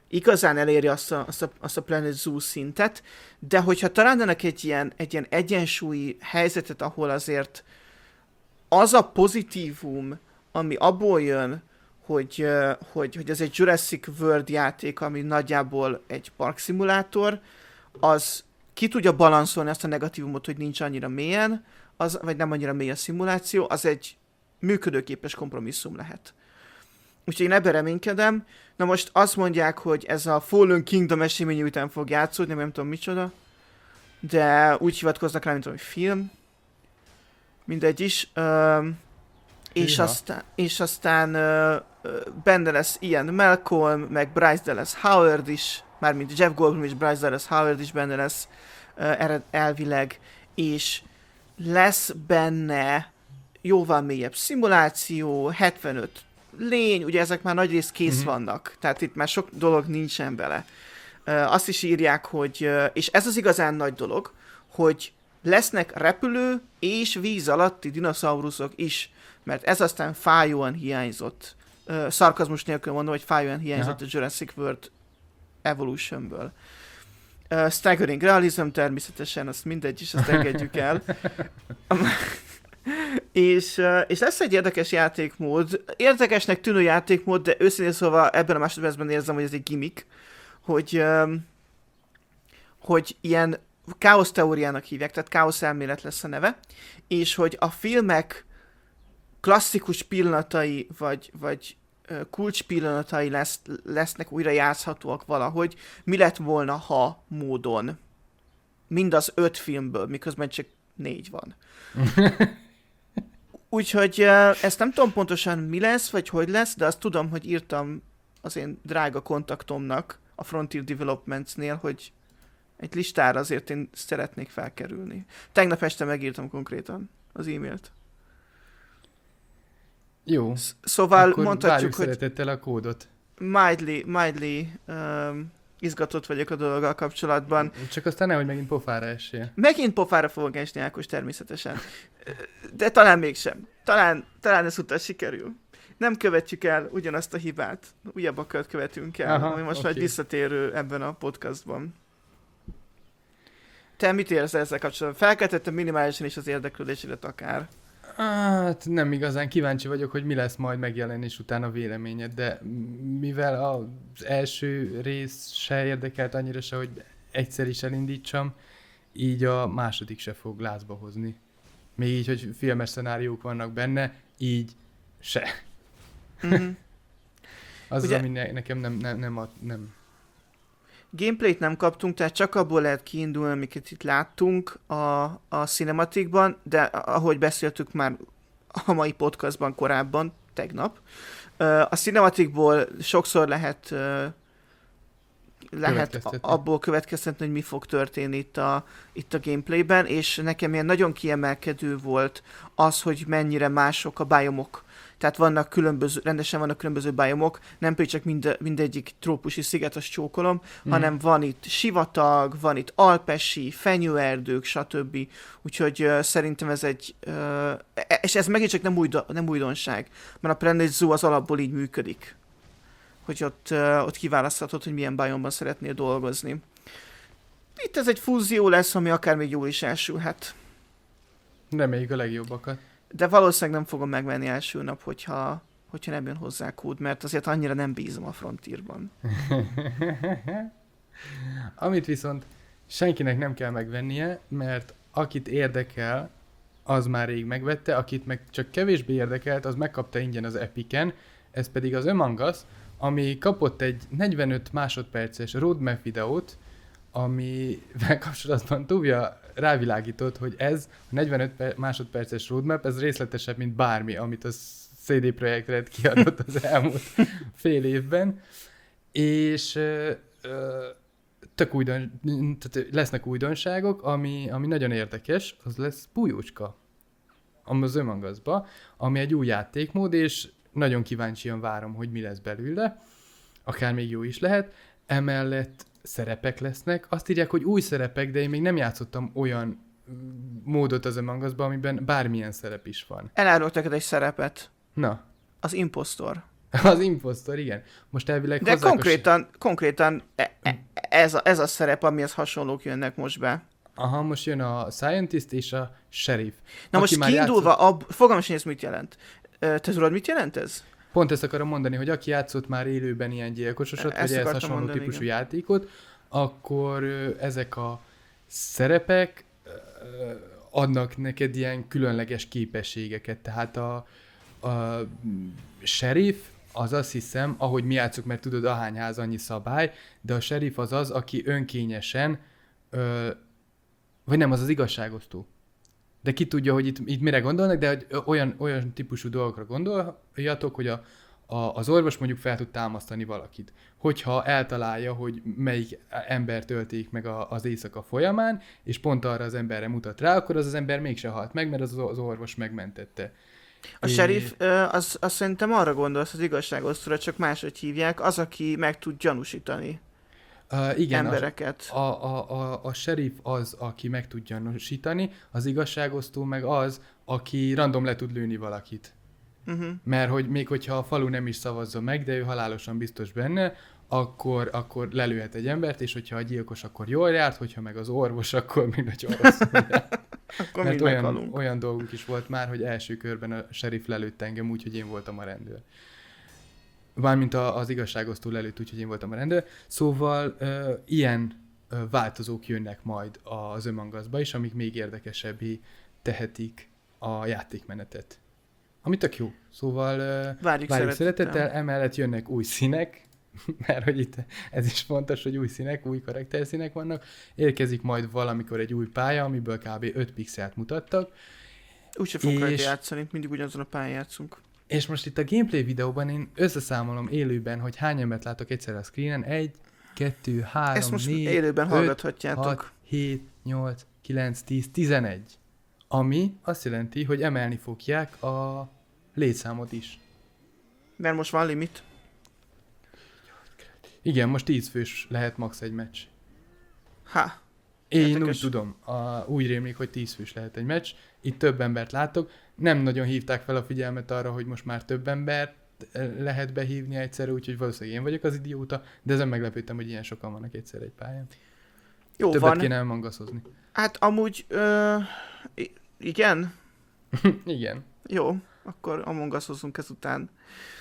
igazán eléri azt a, azt a, azt a Planet Zoo szintet, de hogyha találnának egy ilyen, egy ilyen egyensúlyi helyzetet, ahol azért az a pozitívum, ami abból jön, hogy, hogy, hogy ez egy Jurassic World játék, ami nagyjából egy parkszimulátor, az ki tudja balanszolni azt a negatívumot, hogy nincs annyira mélyen, az, vagy nem annyira mély a szimuláció, az egy működőképes kompromisszum lehet. Úgyhogy én ebben reménykedem. Na most azt mondják, hogy ez a Fallen Kingdom esemény után fog játszódni, nem tudom micsoda, de úgy hivatkoznak rá, mint hogy film. Mindegy is. Üm, és, aztán, és aztán uh, benne lesz Ian Malcolm, meg Bryce Dallas Howard is, mármint Jeff Goldblum és Bryce Dallas Howard is benne lesz uh, elvileg, és lesz benne jóval mélyebb szimuláció, hetvenöt lény, ugye ezek már nagyrészt kész uh-huh. vannak, tehát itt már sok dolog nincsen bele. Uh, azt is írják, hogy, uh, és ez az igazán nagy dolog, hogy lesznek repülő és víz alatti dinoszauruszok is, mert ez aztán fájóan hiányzott. Uh, szarkazmus nélkül mondom, hogy fájóan hiányzott Aha. a Jurassic World Evolutionből. Uh, staggering realism természetesen, azt mindegy is, azt engedjük el. és, uh, és lesz egy érdekes játékmód, érdekesnek tűnő játékmód, de őszintén szóval ebben a másodpercben érzem, hogy ez egy gimmick, hogy, um, hogy ilyen káosz teóriának hívják, tehát káosz elmélet lesz a neve, és hogy a filmek klasszikus pillanatai, vagy, vagy uh, kulcs pillanatai lesz, lesznek újra játszhatóak valahogy, mi lett volna, ha módon. Mind az öt filmből, miközben csak négy van. Úgyhogy uh, ezt nem tudom pontosan mi lesz, vagy hogy lesz, de azt tudom, hogy írtam az én drága kontaktomnak a Frontier Developmentsnél, hogy egy listára azért én szeretnék felkerülni. Tegnap este megírtam konkrétan az e-mailt. Jó. Sz- szóval akkor mondhatjuk, hogy szeretettel a kódot. mildly, mildly um, izgatott vagyok a dologgal kapcsolatban. Csak aztán nehogy megint pofára essél. Megint pofára fogok esni, Ákos, természetesen. De talán mégsem. Talán, talán ez utána sikerül. Nem követjük el ugyanazt a hibát. Újabbakat követünk el, Aha, ami most okay. már visszatérő ebben a podcastban. Te mit érzel ezzel kapcsolatban? Felkeltettem minimálisan is az érdeklődésedet akár. Hát nem igazán kíváncsi vagyok, hogy mi lesz majd megjelenés után a véleményed, de mivel az első rész se érdekelt annyira se, hogy egyszer is elindítsam, így a második se fog lázba hozni. Még így, hogy filmes szenáriók vannak benne, így se. Mm-hmm. Az, Ugye... ami ne, nekem nem, nem, nem, ad, nem. Gameplayt nem kaptunk, tehát csak abból lehet kiindulni, amiket itt láttunk a, a cinematikban, de ahogy beszéltük már a mai podcastban korábban, tegnap, a cinematikból sokszor lehet, lehet abból következtetni, hogy mi fog történni itt a, itt a gameplayben, és nekem ilyen nagyon kiemelkedő volt az, hogy mennyire mások a biomok. Tehát vannak különböző, rendesen vannak különböző biomok, nem pedig csak minde, mindegyik trópusi sziget, azt csókolom, mm. hanem van itt sivatag, van itt alpesi, fenyőerdők, stb. Úgyhogy uh, szerintem ez egy, uh, és ez megint csak nem, újdo, nem újdonság, mert a Planet Zoo az alapból így működik, hogy ott, uh, ott kiválaszthatod, hogy milyen biomban szeretnél dolgozni. Itt ez egy fúzió lesz, ami akár még jól is elsülhet. Reméljük a legjobbakat. De valószínűleg nem fogom megvenni első nap, hogyha, hogyha nem jön hozzá kód, mert azért annyira nem bízom a Frontierban. Amit viszont senkinek nem kell megvennie, mert akit érdekel, az már rég megvette, akit meg csak kevésbé érdekelt, az megkapta ingyen az Epicen, ez pedig az Among Us, ami kapott egy negyvenöt másodperces roadmap videót, amivel kapcsolatban Tuvia rávilágított, hogy ez a negyvenöt másodperces roadmap, ez részletesebb, mint bármi, amit a cé dé Projekt Red kiadott az elmúlt fél évben, és ö, ö, tök újdon, tehát lesznek újdonságok, ami, ami nagyon érdekes, az lesz Bujócska az Among Us-ba, ami egy új játékmód, és nagyon kíváncsian várom, hogy mi lesz belőle, akár még jó is lehet, emellett szerepek lesznek. Azt írják, hogy új szerepek, de én még nem játszottam olyan módot az Among Us-ba, amiben bármilyen szerep is van. Elárulok neked egy szerepet. Na. Az Impostor. Az impostor, igen. Most elvileg De hozzák konkrétan, a... konkrétan e- e- ez, a, ez a szerep, amihez hasonlók jönnek most be. Aha, most jön a scientist és a sheriff. Na most kiindulva, játszott... ab... fogalmam sincs, mit jelent. Te tudod, mit jelent ez? Pont ezt akarom mondani, hogy aki játszott már élőben ilyen gyilkososat, vagy ehhez hasonló mondani, típusú igen. játékot, akkor ezek a szerepek adnak neked ilyen különleges képességeket. Tehát a, a sheriff az azt hiszem, ahogy mi játszunk, mert tudod, ahány ház, annyi szabály, de a sheriff az az, aki önkényesen, ö, vagy nem, az az igazságosztó. De ki tudja, hogy itt, itt mire gondolnak, de hogy olyan, olyan típusú dolgokra gondoljatok, hogy a, a, az orvos mondjuk fel tud támasztani valakit. Hogyha eltalálja, hogy melyik embert ölték meg a, az éjszaka folyamán, és pont arra az emberre mutat rá, akkor az az ember mégse halt meg, mert az, az orvos megmentette. A é... sheriff, az, az szerintem arra gondolsz, az igazságosztóra, csak máshogy hívják, az, aki meg tud gyanúsítani. Uh, igen, embereket. A, a, a, a sheriff az, aki meg tud gyanúsítani, az igazságosztó meg az, aki random le tud lőni valakit. Uh-huh. Mert hogy még hogyha a falu nem is szavazza meg, de ő halálosan biztos benne, akkor, akkor lelőhet egy embert, és hogyha a gyilkos, akkor jól járt, hogyha meg az orvos, akkor még nagyon rosszul járt. Akkor mert olyan, olyan dolgunk is volt már, hogy első körben a sheriff lelőtt engem úgy, hogy én voltam a rendőr. Mármint az igazságosztó lelőtt, úgyhogy én voltam a rendőr. Szóval uh, ilyen uh, változók jönnek majd az Among Us-ba is, amik még érdekesebbé tehetik a játékmenetet. Ami tök jó. Szóval uh, várjuk, várjuk szeretettel, emellett jönnek új színek, mert hogy itt ez is fontos, hogy új színek, új karakterszínek vannak. Érkezik majd valamikor egy új pálya, amiből kb. öt pixelt mutattak. Úgyse fogunk rajta játszani, mindig ugyanazon a pályán játszunk. És most itt a gameplay videóban én összeszámolom élőben, hogy hány embert látok egyszerre a screenen. Egy, kettő, három, Ezt most négy, élőben öt, hallgathatjátok. hat, hét, nyolc, kilenc, tíz, tizenegy. Ami azt jelenti, hogy emelni fogják a létszámot is. Mert most van limit. Igen, most tíz fős lehet max egy meccs. Ha. Én Értekes. Úgy tudom, a, úgy rémlik, hogy tíz fős lehet egy meccs. Itt több embert látok. Nem nagyon hívták fel a figyelmet arra, hogy most már több embert lehet behívni egyszerre, úgyhogy valószínűleg én vagyok az idióta, de ezen meglepődtem, hogy ilyen sokan vannak egyszer egy pályán. Jó, Többet van. kéne elmangaszozni. Hát amúgy, ö, igen? Igen. Jó, akkor amongaszozzunk ezután.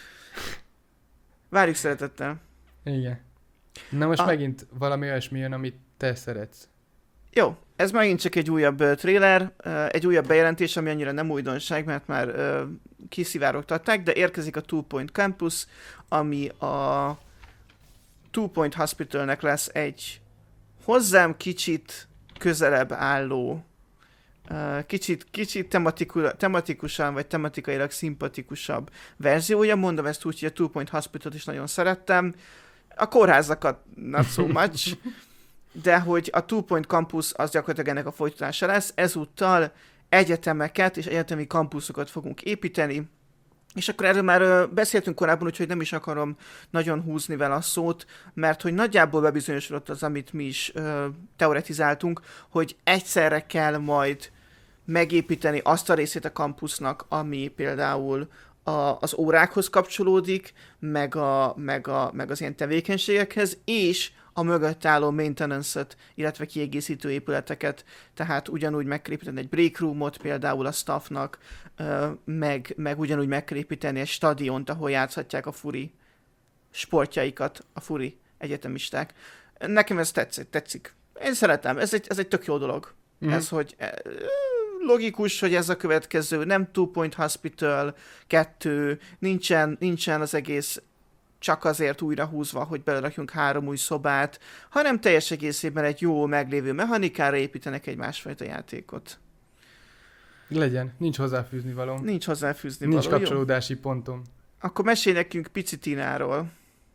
Várjuk szeretettel. Igen. Na most a... megint valami olyasmi jön, amit te szeretsz. Jó, ez megint csak egy újabb uh, trailer, uh, egy újabb bejelentés, ami annyira nem újdonság, mert már uh, kiszivárogtatták, de érkezik a Two Point Campus, ami a Two Point Hospitalnek lesz egy hozzám kicsit közelebb álló, uh, kicsit, kicsit tematiku- tematikusan vagy tematikailag szimpatikusabb verziója. Mondom ezt úgy, hogy a Two Point Hospital is nagyon szerettem. A kórházakat not so much. De hogy a Two Point Campus az gyakorlatilag ennek a folytatása lesz, ezúttal egyetemeket és egyetemi kampuszokat fogunk építeni, és akkor erről már beszéltünk korábban, úgyhogy nem is akarom nagyon húzni vele a szót, mert hogy nagyjából bebizonyosodott az, amit mi is uh, teoretizáltunk, hogy egyszerre kell majd megépíteni azt a részét a kampusznak, ami például a, az órákhoz kapcsolódik, meg, a, meg, a, meg az ilyen tevékenységekhez, és a mögött álló maintenance-et, illetve kiegészítő épületeket, tehát ugyanúgy meg kell építeni egy break roomot például a staffnak, meg, meg ugyanúgy meg kell építeni egy stadiont, ahol játszhatják a furi sportjaikat, a furi egyetemisták. Nekem ez tetszik. tetszik. Én szeretem, ez egy, ez egy tök jó dolog. Mm. Ez, hogy logikus, hogy ez a következő, nem Two Point Hospital kettő, nincsen, nincsen az egész csak azért újra húzva, hogy belerakjunk három új szobát, hanem teljes egészében egy jó meglévő mechanikára építenek egy másfajta játékot. Legyen, nincs hozzáfűzni valóm. Nincs hozzáfűzni nincs való. Nincs kapcsolódási jó? Pontom. Akkor mesélj nekünk picit Tináról.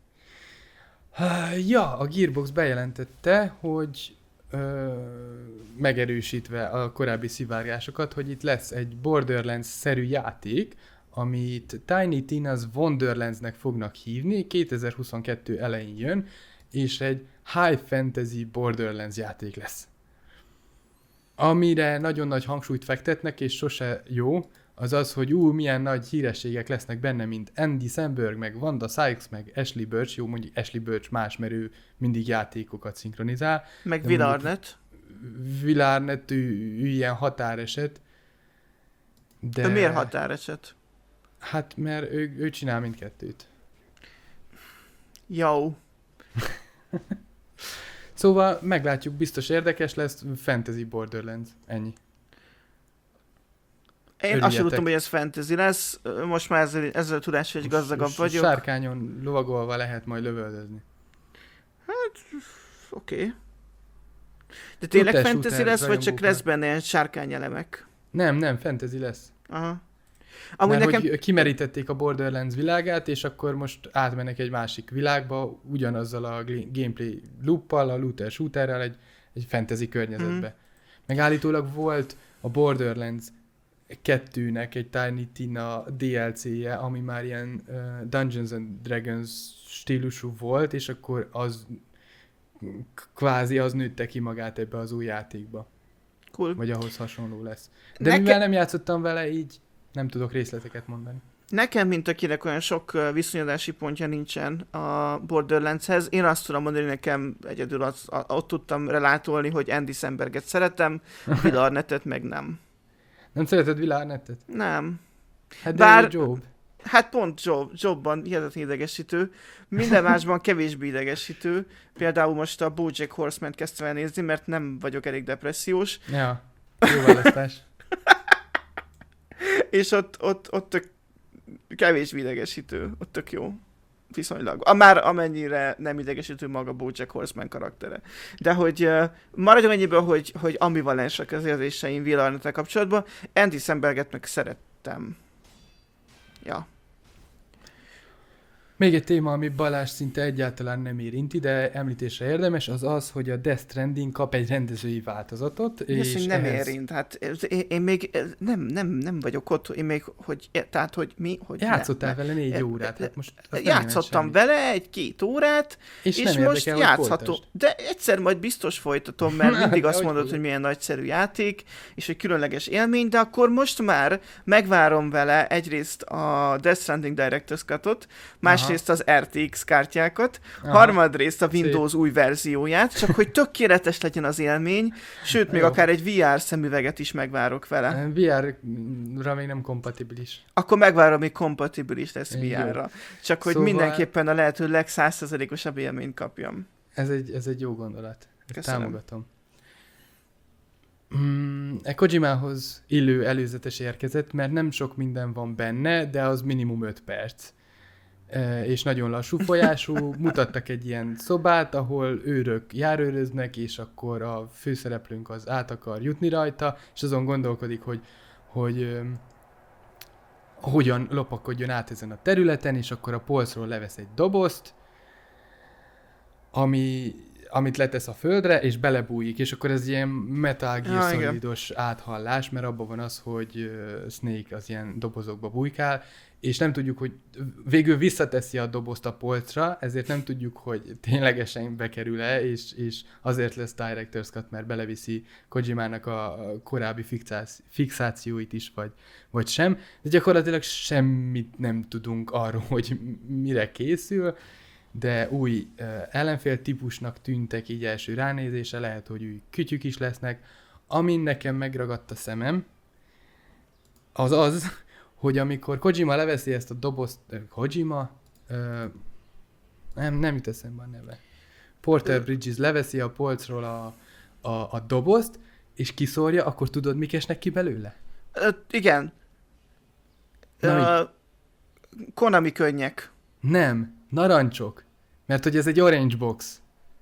Ja, a Gearbox bejelentette, hogy ö, megerősítve a korábbi szivárgásokat, hogy itt lesz egy Borderlands-szerű játék, amit Tiny Tina's Wonderlands-nek fognak hívni, kétezer-huszonkettő elején jön, és egy high fantasy Borderlands játék lesz. Amire nagyon nagy hangsúlyt fektetnek, és sose jó, az az, hogy ú, milyen nagy hírességek lesznek benne, mint Andy Samberg, meg Wanda Sykes, meg Ashley Birch. Jó, mondjuk Ashley Birch más, mert ő mindig játékokat szinkronizál. Meg Will Arnett. Will Arnett, ő, ő ilyen határeset. De... De miért határeset? Hát, mert ő, ő csinál mindkettőt. Jó. Szóval meglátjuk, biztos érdekes lesz, Fantasy Borderlands, ennyi. Én Örüljetek. Azt sem tudtam, hogy ez fantasy lesz, most már ezzel, ezzel tudással egy gazdagabb vagyok. Sárkányon lovagolva lehet majd lövöldözni. Hát, oké. Okay. De tényleg Lutes fantasy lesz, vagy csak lesz benne ilyen sárkányelemek? Nem, nem, fantasy lesz. Aha. Amúgy Mert nekem... hogy kimerítették a Borderlands világát, és akkor most átmennek egy másik világba, ugyanazzal a gameplay looppal, a looter shooterrel egy, egy fantasy környezetbe. Mm. Meg állítólag volt a Borderlands kettőnek egy Tiny Tina dé el cé-je, ami már ilyen uh, Dungeons and Dragons stílusú volt, és akkor az kvázi az nőtte ki magát ebbe az új játékba. Cool. Vagy ahhoz hasonló lesz. De Neke... mivel nem játszottam vele, így nem tudok részleteket mondani. Nekem, mint akinek olyan sok viszonyodási pontja nincsen a Borderlandshez, én azt tudom mondani, hogy nekem egyedül az, a, ott tudtam relátolni, hogy Andy Samberget szeretem, Will Arnettet meg nem. Nem szereted Will Arnettet? Nem. Hát Bár... Job. Hát pont Job, Jobban hihetetlen idegesítő, minden másban kevésbé idegesítő. Például most a BoJack Horseman-t kezdtem el nézni, mert nem vagyok elég depressziós. Ja, jó választás. És ott, ott, ott tök kevésbé idegesítő, ott tök jó. Viszonylag. A, már amennyire nem idegesítő maga BoJack Horseman karaktere. De hogy uh, maradjunk ennyiből, hogy, hogy ambivalensek az érzéseim Will Arnettel kapcsolatban. Andy Samberget meg szerettem. Ja. Még egy téma, ami Balázs szinte egyáltalán nem érinti, de említésre érdemes, az az, hogy a Death Stranding kap egy rendezői változatot. És hogy nem ehhez... érint, hát én, én még nem, nem, nem vagyok ott, én még, hogy, tehát, hogy mi, hogy játszottál ne, vele négy e, órát, hát most játszottam vele egy-két órát, és, és most érdekel, játszható. De egyszer majd biztos folytatom, mert mindig azt mondod, hogy milyen nagyszerű játék, és hogy különleges élmény, de akkor most már megvárom vele egyrészt a Death Stranding Director's Cut-ot, másrészt az er té iksz kártyákat, Aha. harmadrészt a Windows Szép. új verzióját, csak hogy tökéletes legyen az élmény, sőt, még Jó. akár egy vé er szemüveget is megvárok vele. vé er-ra még nem kompatibilis. Akkor megvárom, még kompatibilis lesz vé er-ra. Csak hogy szóval... mindenképpen a lehető legszáz százalékosabb élményt kapjam. Ez egy, ez egy jó gondolat. Köszönöm. Támogatom. Mm, e Kojimához illő előzetes érkezett, mert nem sok minden van benne, de az minimum öt perc. És nagyon lassú folyású, mutattak egy ilyen szobát, ahol őrök járőröznek, és akkor a főszereplőnk az át akar jutni rajta, és azon gondolkodik, hogy, hogy um, hogyan lopakodjon át ezen a területen, és akkor a polcról levesz egy dobozt, ami, amit letesz a földre, és belebújik, és akkor ez ilyen Metal Gear ja, Solid-os áthallás, mert abban van az, hogy uh, Snake az ilyen dobozokba bujkál, és nem tudjuk, hogy végül visszateszi a dobozt a polcra, ezért nem tudjuk, hogy ténylegesen bekerül-e, és, és azért lesz Director's Cut, mert beleviszi Kojimának a korábbi fixáci- fixációit is, vagy, vagy sem. De gyakorlatilag semmit nem tudunk arról, hogy mire készül, de új uh, ellenfél típusnak tűntek így első ránézésre, lehet, hogy új kütyük is lesznek. Amin nekem megragadt a szemem, az az, hogy amikor Kojima leveszi ezt a dobozt, Kojima, ö, nem, nem jut eszembe a neve. Porter Bridges leveszi a polcról a, a, a dobozt, és kiszórja, akkor tudod, mik esnek ki belőle? Ö, igen. Na, Ö, Konami könnyek. Nem, narancsok. Mert hogy ez egy orange box.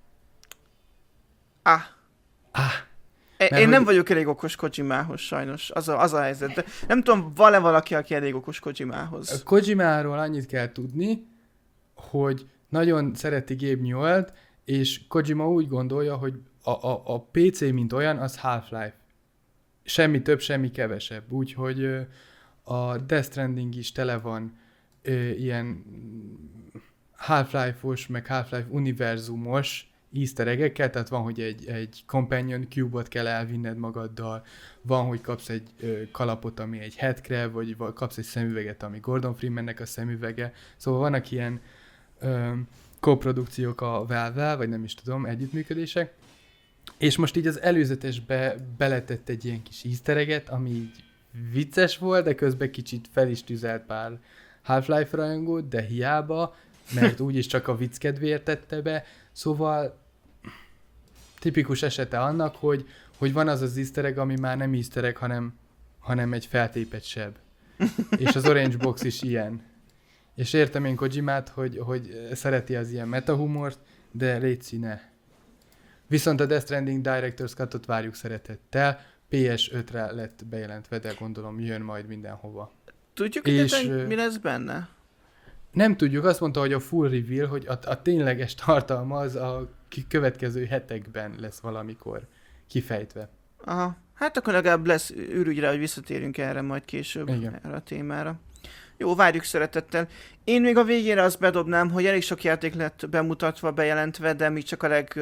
Ah. Ah. Mert Én hogy... nem vagyok elég okos Kojimához, sajnos. Az a, az a helyzet. De nem tudom, van-e valaki, aki elég okos Kojimához? A Kojimáról annyit kell tudni, hogy nagyon szereti Gabe Newell-t, és Kojima úgy gondolja, hogy a, a, a pé cé, mint olyan, az Half-Life. Semmi több, semmi kevesebb. Úgyhogy a Death Stranding is tele van ö, ilyen Half-Life-os, meg Half-Life univerzumos easter egg-ekkel, tehát van, hogy egy, egy companion cube-ot kell elvinned magaddal, van, hogy kapsz egy ö, kalapot, ami egy headcrab, vagy, vagy kapsz egy szemüveget, ami Gordon Freemannek a szemüvege. Szóval vannak ilyen ö, koprodukciók a Valve-vel, vagy nem is tudom, együttműködések. És most így az előzetesbe beletett egy ilyen kis easter egget, ami így vicces volt, de közben kicsit fel is tüzelt pár Half-Life rajongót, de hiába, mert úgyis csak a vicc kedvéért tette be. Szóval tipikus esete annak, hogy, hogy van az az easter egg, ami már nem easter egg, hanem, hanem egy feltépett seb. És az Orange Box is ilyen. És értem én Kojimát, hogy, hogy szereti az ilyen metahumort, de létszi ne. Viszont a Death Stranding Director's Cut-ot várjuk szeretettel. pé es ötre lett bejelentve, de gondolom jön majd mindenhova. Tudjuk, hogy és, ö... mi lesz benne? Nem tudjuk, azt mondta, hogy a full reveal, hogy a, a tényleges tartalma az a következő hetekben lesz valamikor kifejtve. Aha, hát akkor legalább lesz ürügyre, hogy visszatérünk erre majd később, igen, erre a témára. Jó, várjuk szeretettel. Én még a végére azt bedobnám, hogy elég sok játék lett bemutatva, bejelentve, de mi csak a leg...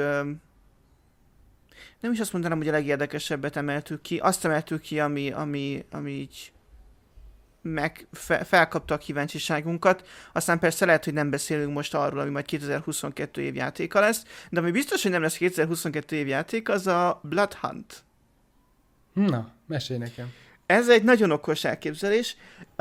Nem is azt mondanám, hogy a legérdekesebbet emeltük ki. Azt emeltük ki, ami, ami, ami így meg fe, felkapta a kíváncsiságunkat. Aztán persze lehet, hogy nem beszélünk most arról, ami majd kétezer-huszonkettő év játéka lesz, de ami biztos, hogy nem lesz kétezer-huszonkettő év játék, az a Blood Hunt. Na, mesélj nekem. Ez egy nagyon okos elképzelés.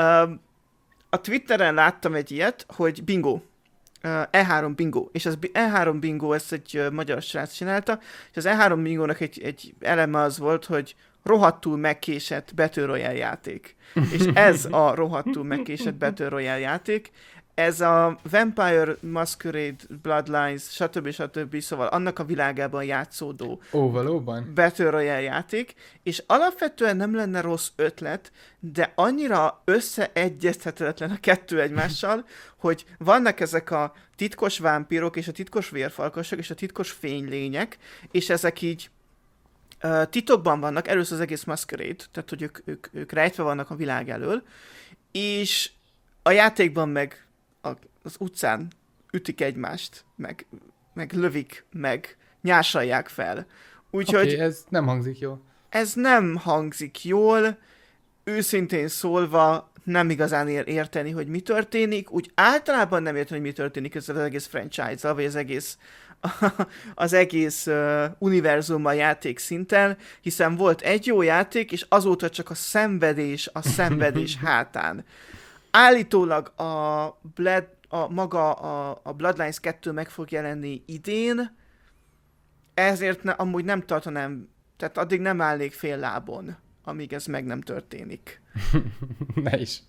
A Twitteren láttam egy ilyet, hogy bingo. E három bingo, és az E három bingo ezt egy magyar srác csinálta, és az E három bingónak egy, egy eleme az volt, hogy rohadtul megkésett Battle Royale játék. És ez a rohadtul megkésett Battle Royale játék, ez a Vampire Masquerade, Bloodlines, stb. stb. Szóval annak a világában játszódó Ó, valóban? Battle Royale játék, és alapvetően nem lenne rossz ötlet, de annyira összeegyeztethetetlen a kettő egymással, hogy vannak ezek a titkos vámpírok, és a titkos vérfalkosok, és a titkos fénylények, és ezek így uh, titokban vannak, először az egész Masquerade, tehát hogy ők, ők, ők rejtve vannak a világ elől, és a játékban meg a, az utcán ütik egymást, meg, meg lövik, meg nyásalják fel. Úgyhogy... Oké, okay, ez nem hangzik jól. Ez nem hangzik jól, őszintén szólva nem igazán ér- érteni, hogy mi történik, úgy általában nem érteni, hogy mi történik ezzel az egész franchise-zal, vagy az egész, az egész uh, univerzummal játék szinten, hiszen volt egy jó játék, és azóta csak a szenvedés, a szenvedés hátán. Állítólag a, Blood, a maga a, a Bloodlines kettő meg fog jelenni idén, ezért ne, amúgy nem tartanám, tehát addig nem állnék fél lábon, amíg ez meg nem történik. Ne is.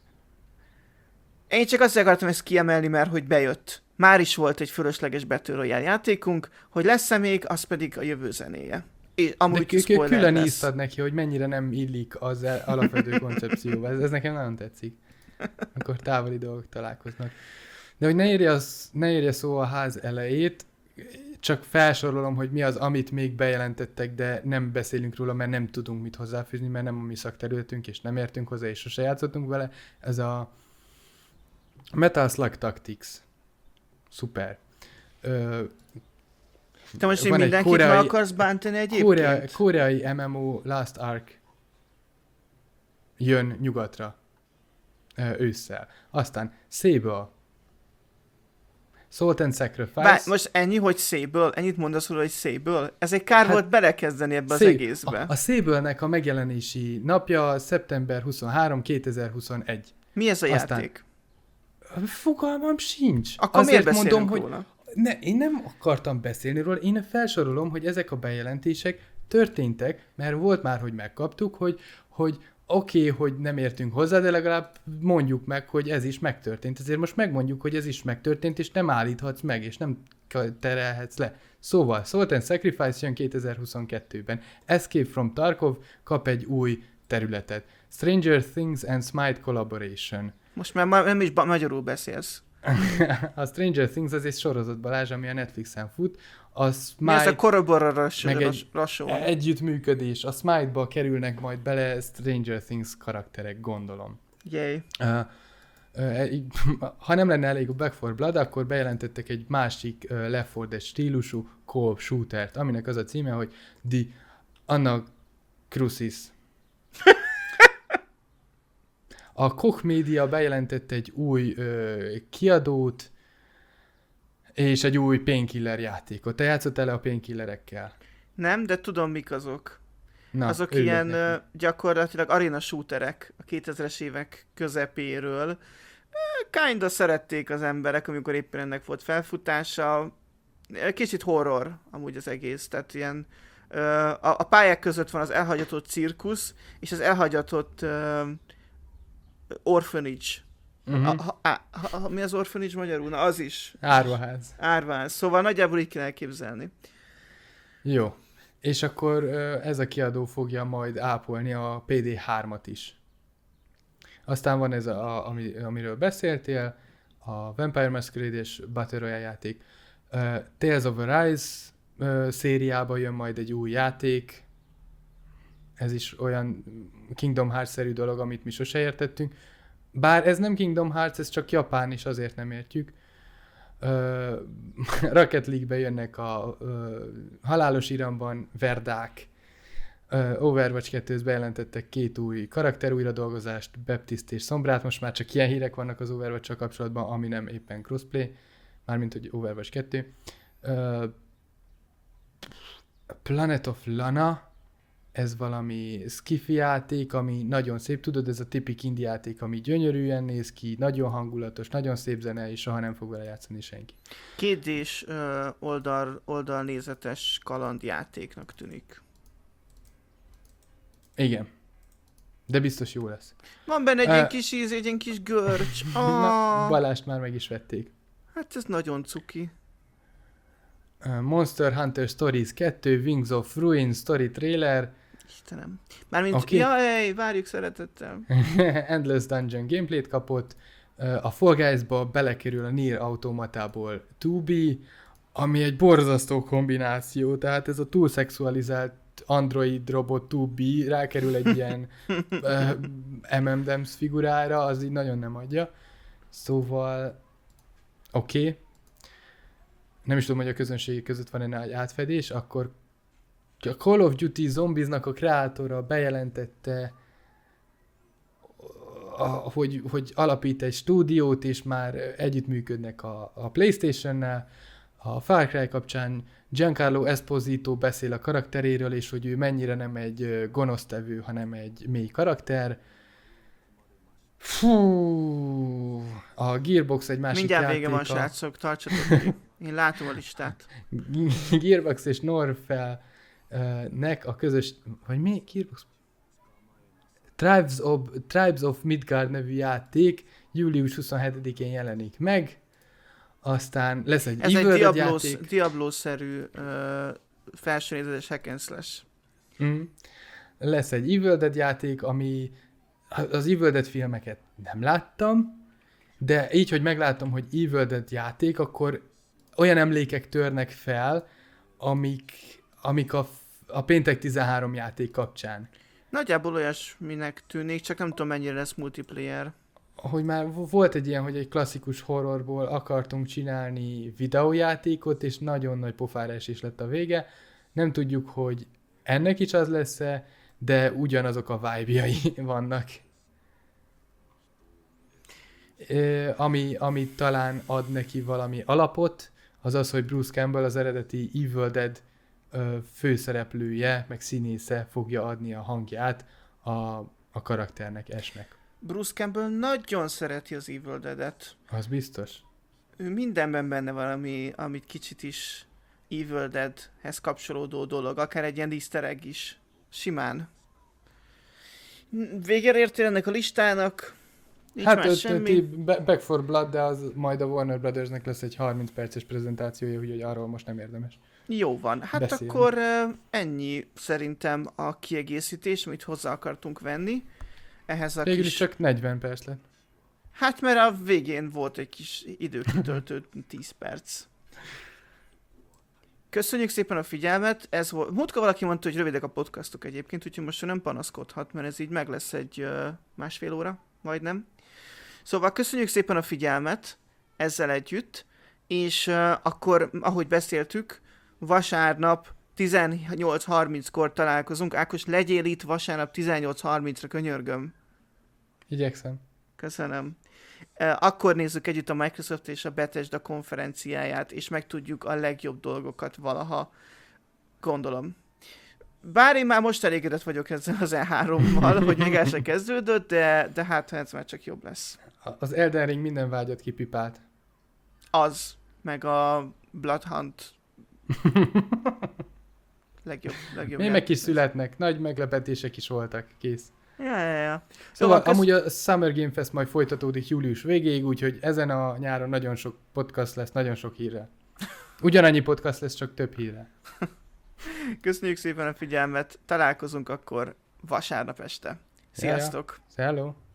Én csak azt akartam ezt kiemelni, mert hogy bejött. Már is volt egy fölösleges Battle Royale játékunk, hogy lesz-e még, az pedig a jövő zenéje. És amúgy de k- külön írtad neki, hogy mennyire nem illik az alapvető koncepcióval. Ez, ez nekem nagyon tetszik. Akkor távoli dolgok találkoznak. De hogy ne érje, az, ne érje szó a ház elejét, csak felsorolom, hogy mi az, amit még bejelentettek, de nem beszélünk róla, mert nem tudunk mit hozzáfűzni, mert nem a mi szakterületünk, és nem értünk hozzá, és sose játszottunk vele. Ez a Metal Slug Tactics. Szuper. Ö, Te most én mindenkit koreai, le akarsz bántani egyébként? Koreai, koreai em em o Last Ark jön nyugatra ősszel. Aztán Sable, Salt and Sacrifice. Bár most ennyi, hogy Sable? Ennyit mondasz róla, hogy Sable? Ez egy kár hát, volt belekezdeni ebbe Sable, az egészbe. A, a Sable-nek a megjelenési napja szeptember huszonharmadika kétezer-huszonegy. Mi ez a Aztán, játék? Fogalmam sincs. Akkor Azért miért mondom, hogy róla? Ne, én nem akartam beszélni róla, én felsorolom, hogy ezek a bejelentések történtek, mert volt már, hogy megkaptuk, hogy, hogy oké, okay, hogy nem értünk hozzá, de legalább mondjuk meg, hogy ez is megtörtént. Ezért most megmondjuk, hogy ez is megtörtént, és nem állíthatsz meg, és nem terelhetsz le. Szóval, Salt and Sacrifice jön kétezer-huszonkettőben. Escape from Tarkov kap egy új területet. Stranger Things and Smite Collaboration. Most már ma- nem is ba- magyarul beszélsz. A Stranger Things az egy sorozat, Balázs, ami a Netflixen fut. A Smite, Mi ez a Corroboros meg egy együttműködés. A Smite-ba kerülnek majd bele Stranger Things karakterek, gondolom. Yay. Uh, uh, ha nem lenne elég a Back four Blood, akkor bejelentettek egy másik uh, Left four Dead stílusú co-op shootert, aminek az a címe, hogy The Anacrusis. A Koch Media bejelentett egy új ö, kiadót, és egy új Painkiller játékot. Te játszottál le a Painkillerekkel? Nem, de tudom, mik azok. Na, azok örülök ilyen neki. ö, gyakorlatilag arena shooterek a kétezres évek közepéről. Ö, Kinda szerették az emberek, amikor éppen ennek volt felfutása. Ö, Kicsit horror amúgy az egész, tehát ilyen ö, a, a pályák között van az elhagyatott cirkusz, és az elhagyatott ö, orphanage. Uh-huh. A, ha, á, ha, ha, mi az orphanage magyarul? Na, az is. Árvaház. Árváz. Szóval nagyjából így kell elképzelni. Jó. És akkor ö, ez a kiadó fogja majd ápolni a pé dé hármat is. Aztán van ez, a, a, ami, amiről beszéltél, a Vampire Masquerade és Battle Royale játék. Uh, Tales of Arise uh, szériába jön majd egy új játék. Ez is olyan Kingdom Hearts-szerű dolog, amit mi sose értettünk. Bár ez nem Kingdom Hearts, ez csak Japán is, azért nem értjük. Uh, Rocket League-be jönnek a uh, Halálos Iramban Verdák. Uh, Overwatch kettőhöz bejelentettek két új karakter újradolgozást, Baptist és Szombrát. Most már csak ilyen hírek vannak az Overwatch-sal kapcsolatban, ami nem éppen crossplay. Mármint, hogy Overwatch kettő. Uh, Planet of Lana. Ez valami skifi játék, ami nagyon szép, tudod, ez a tipik indie játék, ami gyönyörűen néz ki, nagyon hangulatos, nagyon szép zene, és soha nem fog vele játszani senki. Kétdés uh, oldal, oldalnézetes kalandjátéknak tűnik. Igen. De biztos jó lesz. Van benne egy Uh, ilyen kis íz, egy ilyen kis görcs. Oh. Na, Balást már meg is vették. Hát ez nagyon cuki. Uh, Monster Hunter Stories kettő, Wings of Ruin Story Trailer, Istenem. Mármint, Oké. okay. Jaj, várjuk szeretettel. Endless Dungeon gameplayt kapott, uh, a Fall Guys-ba belekerül a Nier Automatából two B, ami egy borzasztó kombináció, tehát ez a túlszexualizált android robot two B rákerül egy ilyen uh, em em Dems figurára, az így nagyon nem adja. Szóval oké. Okay. Nem is tudom, hogy a közönség között van egy átfedés, akkor a Call of Duty Zombiesnak a kreátora bejelentette, a, hogy, hogy alapít egy stúdiót, és már együttműködnek a, a PlayStation-nel. A Far Cry kapcsán Giancarlo Esposito beszél a karakteréről, és hogy ő mennyire nem egy gonosztevő, hanem egy mély karakter. Fú, a Gearbox egy másik Mindjárt játéka. vége van, srácok, tartsatok ki. Én látom a listát. Gearbox és Norfell-nek a közös, vagy mi? Gearbox? Tribes of, Tribes of Midgard nevű játék július huszonhetedikén jelenik meg. Aztán lesz egy Ez Evil egy Dead Diablo- játék. Diablo-szerű uh, felsőnézetes hack and slash. Mm. Lesz egy Evil Dead játék, ami az Evil Dead filmeket nem láttam, de így, hogy meglátom, hogy Evil Dead játék, akkor olyan emlékek törnek fel, amik, amik a, a Péntek tizenhárom játék kapcsán. Nagyjából olyasminek tűnik, csak nem tudom mennyire lesz multiplayer. Hogy már volt egy ilyen, hogy egy klasszikus horrorból akartunk csinálni videójátékot, és nagyon nagy pofára esés lett a vége. Nem tudjuk, hogy ennek is az lesz-e, de ugyanazok a vibe-jai vannak. E, ami, ami talán ad neki valami alapot, az az, hogy Bruce Campbell, az eredeti Evil Dead ö, főszereplője, meg színésze fogja adni a hangját a, a karakternek, Ashnek. Bruce Campbell nagyon szereti az Evil Dead-et. Az biztos. Ő mindenben benne valami, amit kicsit is Evil Deadhez kapcsolódó dolog, akár egy ilyen easter egg is. Simán. Végére értél ennek a listának? Nincs Hát már öt, semmi. öt, Back for Blood, de az majd a Warner Brothersnek lesz egy harminc perces prezentációja, úgyhogy arról most nem érdemes. Jó van. Hát beszélni. akkor uh, ennyi szerintem a kiegészítés, amit hozzá akartunk venni. Ehhez a Végül is kis... csak negyven perc lett. Hát mert a végén volt egy kis időkitöltő tíz perc. Köszönjük szépen a figyelmet, ez volt. Múltkor valaki mondta, hogy rövidek a podcastok egyébként, úgyhogy most nem panaszkodhat, mert ez így meg lesz egy uh, másfél óra, majdnem. Szóval köszönjük szépen a figyelmet ezzel együtt, és uh, akkor, ahogy beszéltük, vasárnap tizennyolc harminckor találkozunk. Ákos, legyél itt vasárnap tizennyolc harmincra, könyörgöm. Igyekszem. Köszönöm. Akkor nézzük együtt a Microsoft és a Bethesda konferenciáját, és megtudjuk a legjobb dolgokat valaha, gondolom. Bár én már most elégedett vagyok ezzel az E hárommal, hogy még el se kezdődött, de, de hát ez már csak jobb lesz. Az Elden Ring minden vágyat kipipált. Az, meg a Bloodhunt legjobb, legjobb. Még meg is születnek, nagy meglepetések is voltak, kész. Ja, ja, ja. Szóval, Szóval köz... amúgy a Summer Game Fest majd folytatódik július végéig, úgyhogy ezen a nyáron nagyon sok podcast lesz, nagyon sok hírrel. Ugyanannyi podcast lesz, csak több hírrel. Köszönjük szépen a figyelmet, találkozunk akkor vasárnap este. Sziasztok! Ja, ja. Hello!